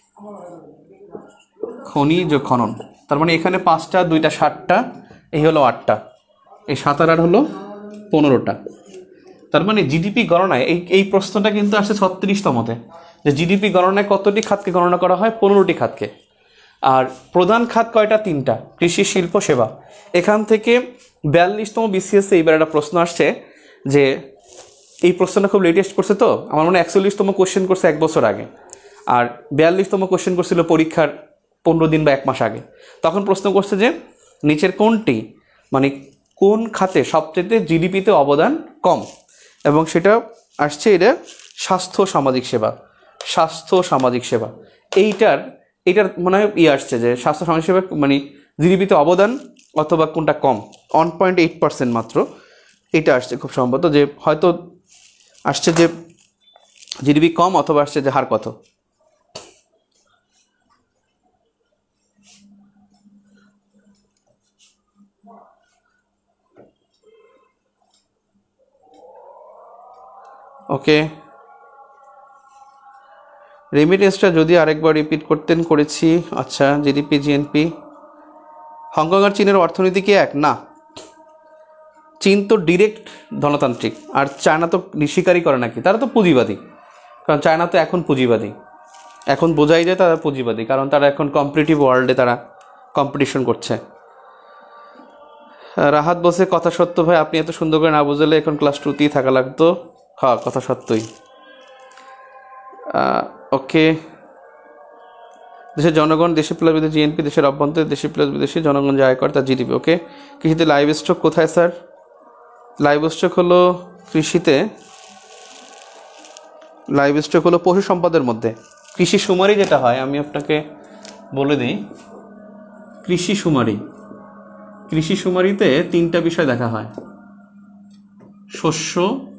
খনিজ খনন। তার মানে এখানে পাঁচটা, দুইটা ষাটটা, এই হলো আটটা, এই সাত আর আট হলো পনেরোটা। তার মানে জিডিপি গণনায় এই এই প্রশ্নটা কিন্তু আসছে ছত্রিশতমতে, যে জিডিপি গণনায় কতটি খাতকে গণনা করা হয়? পনেরোটি খাতকে। আর প্রধান খাত কয়টা? তিনটা, কৃষি, শিল্প, সেবা। এখান থেকে বিয়াল্লিশতম বিসিএসে এইবার একটা প্রশ্ন আসছে, যে এই প্রশ্নটা খুব লেটেস্ট করছে, তো আমার মনে হয় একচল্লিশতম কোশ্চেন করছে এক বছর আগে, আর বিয়াল্লিশতম কোশ্চেন করছিল পরীক্ষার পনেরো দিন বা এক মাস আগে। তখন প্রশ্ন করছে যে নিচের কোনটি, মানে কোন খাতে সবচেয়ে জিডিপিতে অবদান কম, এবং সেটা আসছে এটা স্বাস্থ্য সামাজিক সেবা, স্বাস্থ্য সামাজিক সেবা। এইটার এইটার মনে হয় ইয়ে আসছে যে স্বাস্থ্য সামাজিক সেবা মানে জিডিপিতে অবদান অথবা কোনটা কম, ওয়ান পয়েন্ট এইট পার্সেন্ট মাত্র। এটা আসছে খুব সম্ভবত, যে হয়তো আসছে যে জিডিপি কম, অথবা আসছে যে হার কত। ওকে, রেমিটেন্সটা যদি আরেকবার রিপিট করতেন, করেছি। আচ্ছা, জিডিপি, জিএনপি। হংকং আর চীনের অর্থনীতি কি এক? না, চীন তো ডিরেক্ট ধনতান্ত্রিক, আর চায়না তো স্বীকারই করে নাকি, তারা তো পুঁজিবাদী, কারণ চায়না তো এখন পুঁজিবাদী। এখন বোঝাই যায় তারা পুঁজিবাদী, কারণ তারা এখন কম্পিটিটিভ ওয়ার্ল্ডে তারা কম্পিটিশন করছে। রাহাত বলছে কথা সত্য ভাই, আপনি এত সুন্দর করে না বুঝলে এখন ক্লাস টুতেই থাকা লাগতো। হ্যাঁ, কথা সত্যই। ওকে, দেশের জনগণ দেশে প্লাস বিদেশি জিএনপি, দেশের অভ্যন্তরে দেশি প্লাস বিদেশি জনগণ যে আয় করে তার জিডিপি। ওকে, কৃষিতে লাইভ স্টক কোথায় স্যার? লাইভ স্টক হলো কৃষিতে, লাইভ স্টক হলো পশু সম্পদের মধ্যে। কৃষি শুমারি যেটা হয় আমি আপনাকে বলে দিই, কৃষি শুমারি, কৃষি শুমারিতে তিনটা বিষয় দেখা হয়: শস্য,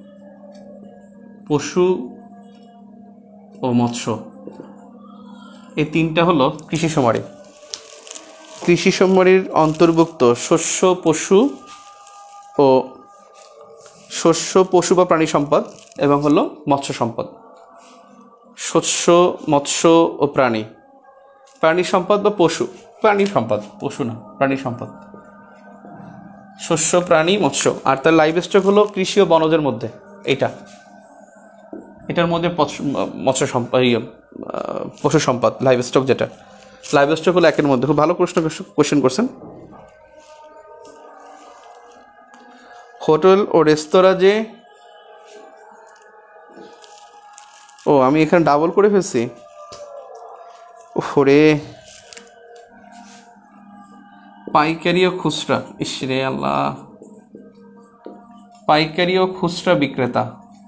পশু ও মৎস্য। এই তিনটা হলো কৃষি শুমারি। কৃষি শুমারির অন্তর্ভুক্ত শস্য, পশু ও শস্য, পশু বা প্রাণী সম্পদ এবং হলো মৎস্য সম্পদ। শস্য, মৎস্য ও প্রাণী, প্রাণী সম্পদ বা পশু, প্রাণী সম্পদ, পশু না, প্রাণী সম্পদ, শস্য, প্রাণী, মৎস্য। আর তার লাইভ স্টক হলো কৃষি ও বনজের মধ্যে, এইটা, এটার মধ্যে মৎস্য সম্পদ, পশু সম্পদ, লাইভ স্টক যেটা, লাইভ স্টক হলো একের মধ্যে। খুব ভালো প্রশ্ন কোয়েশ্চেন করছেন। হোটেল ও রেস্তোরাঁ যে, ও আমি এখানে ডাবল করে ফেলছি, ওরে পাইকারি ও খুচরা, ইসরে আল্লাহ, পাইকারি ও খুচরা বিক্রেতা,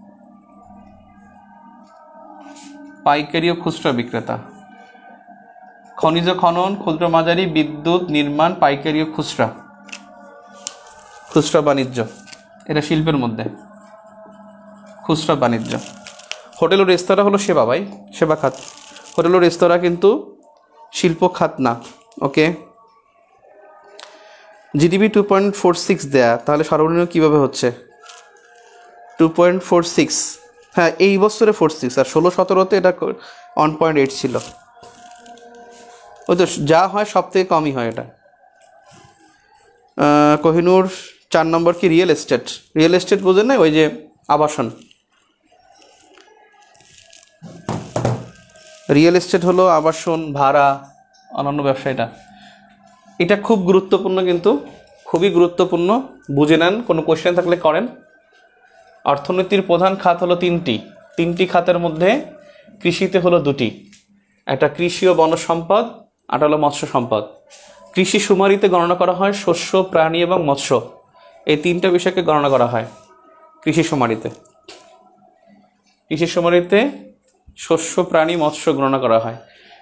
পাইকারি ও খুচরা বিক্রেতা, খনিজ খনন, ক্ষুদ্র মাঝারি, বিদ্যুৎ, নির্মাণ, পাইকারি ও খুচরা, খুচরা বাণিজ্য, এটা শিল্পের মধ্যে, খুচরা বাণিজ্য। হোটেল ও রেস্তোরাঁ হলো সেবা ভাই, সেবা খাত। হোটেল ও রেস্তোরাঁ কিন্তু শিল্প খাত না। Okay, GDP two point four six দেয়া, তাহলে সর্বনিম্ন কীভাবে হচ্ছে? টু পয়েন্ট ফোর সিক্স, হ্যাঁ এই বছরে ফোর সিক্স, আর ষোলো সতেরোতে এটা ওয়ান পয়েন্ট এইট ছিল। ওই তো যা হয় সব থেকে কমই হয় এটা। কোহিনূর চার নম্বর কি রিয়েল এস্টেট? রিয়েল এস্টেট বোঝেন না, ওই যে আবাসন। রিয়েল এস্টেট হলো আবাসন, ভাড়া, অন্যান্য ব্যবসা। এটা এটা খুব গুরুত্বপূর্ণ, কিন্তু খুবই গুরুত্বপূর্ণ, বুঝে নেন, কোনো কোয়েশ্চেন থাকলে করেন। অর্থনীতির প্রধান খাত হলো তিনটি, তিনটি খাতের মধ্যে কৃষিতে হলো দুটি, একটা কৃষি ও বন সম্পদ, আর হলো মৎস্য সম্পদ। কৃষি শুমারিতে গণনা করা হয় শস্য, প্রাণী এবং মৎস্য, এই তিনটা বিষয়কে গণনা করা হয় কৃষি শুমারিতে। কৃষি শুমারিতে শস্য, প্রাণী, মৎস্য গণনা করা হয়।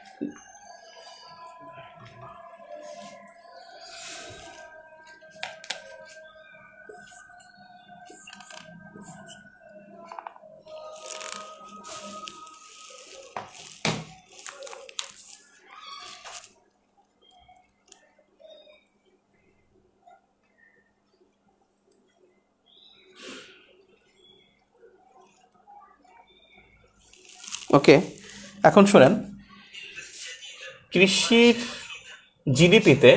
ওকে, এখন শোনেন, কৃষির জিডিপিতে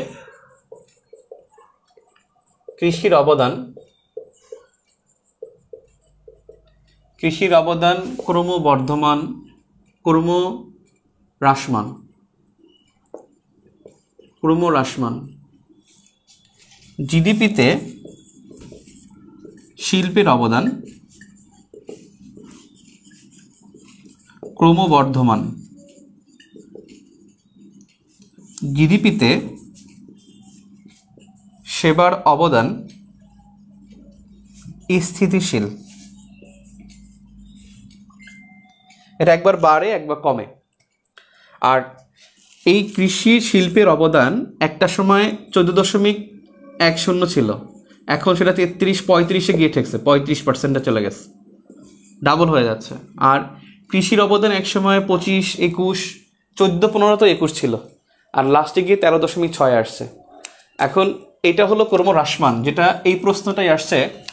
কৃষির অবদান, কৃষির অবদান ক্রমবর্ধমান, ক্রমহ্রাসমান, ক্রমহ্রাসমান। জিডিপিতে শিল্পের অবদান ক্রমবর্ধমান, জিডিপিতে সেবার অবদান স্থিতিশীল। এটা একবার বাড়ে একবার কমে। আর এই কৃষি শিল্পের অবদান একটা সময় চোদ্দ দশমিক এক শূন্য ছিল, এখন সেটা তেত্রিশ পঁয়ত্রিশে গিয়ে ঠেকছে, পঁয়ত্রিশ পার্সেন্টে চলে গেছে, ডাবল হয়ে যাচ্ছে। আর কৃষির অবদান এক সময় পঁচিশ, একুশ, চোদ্দো পনেরো তো একুশ ছিল, আর লাস্টে গিয়ে তেরো দশমিক ছয় আসছে। এখন এটা হলো ক্রমহ্রাসমান, যেটা এই প্রশ্নটাই আসছে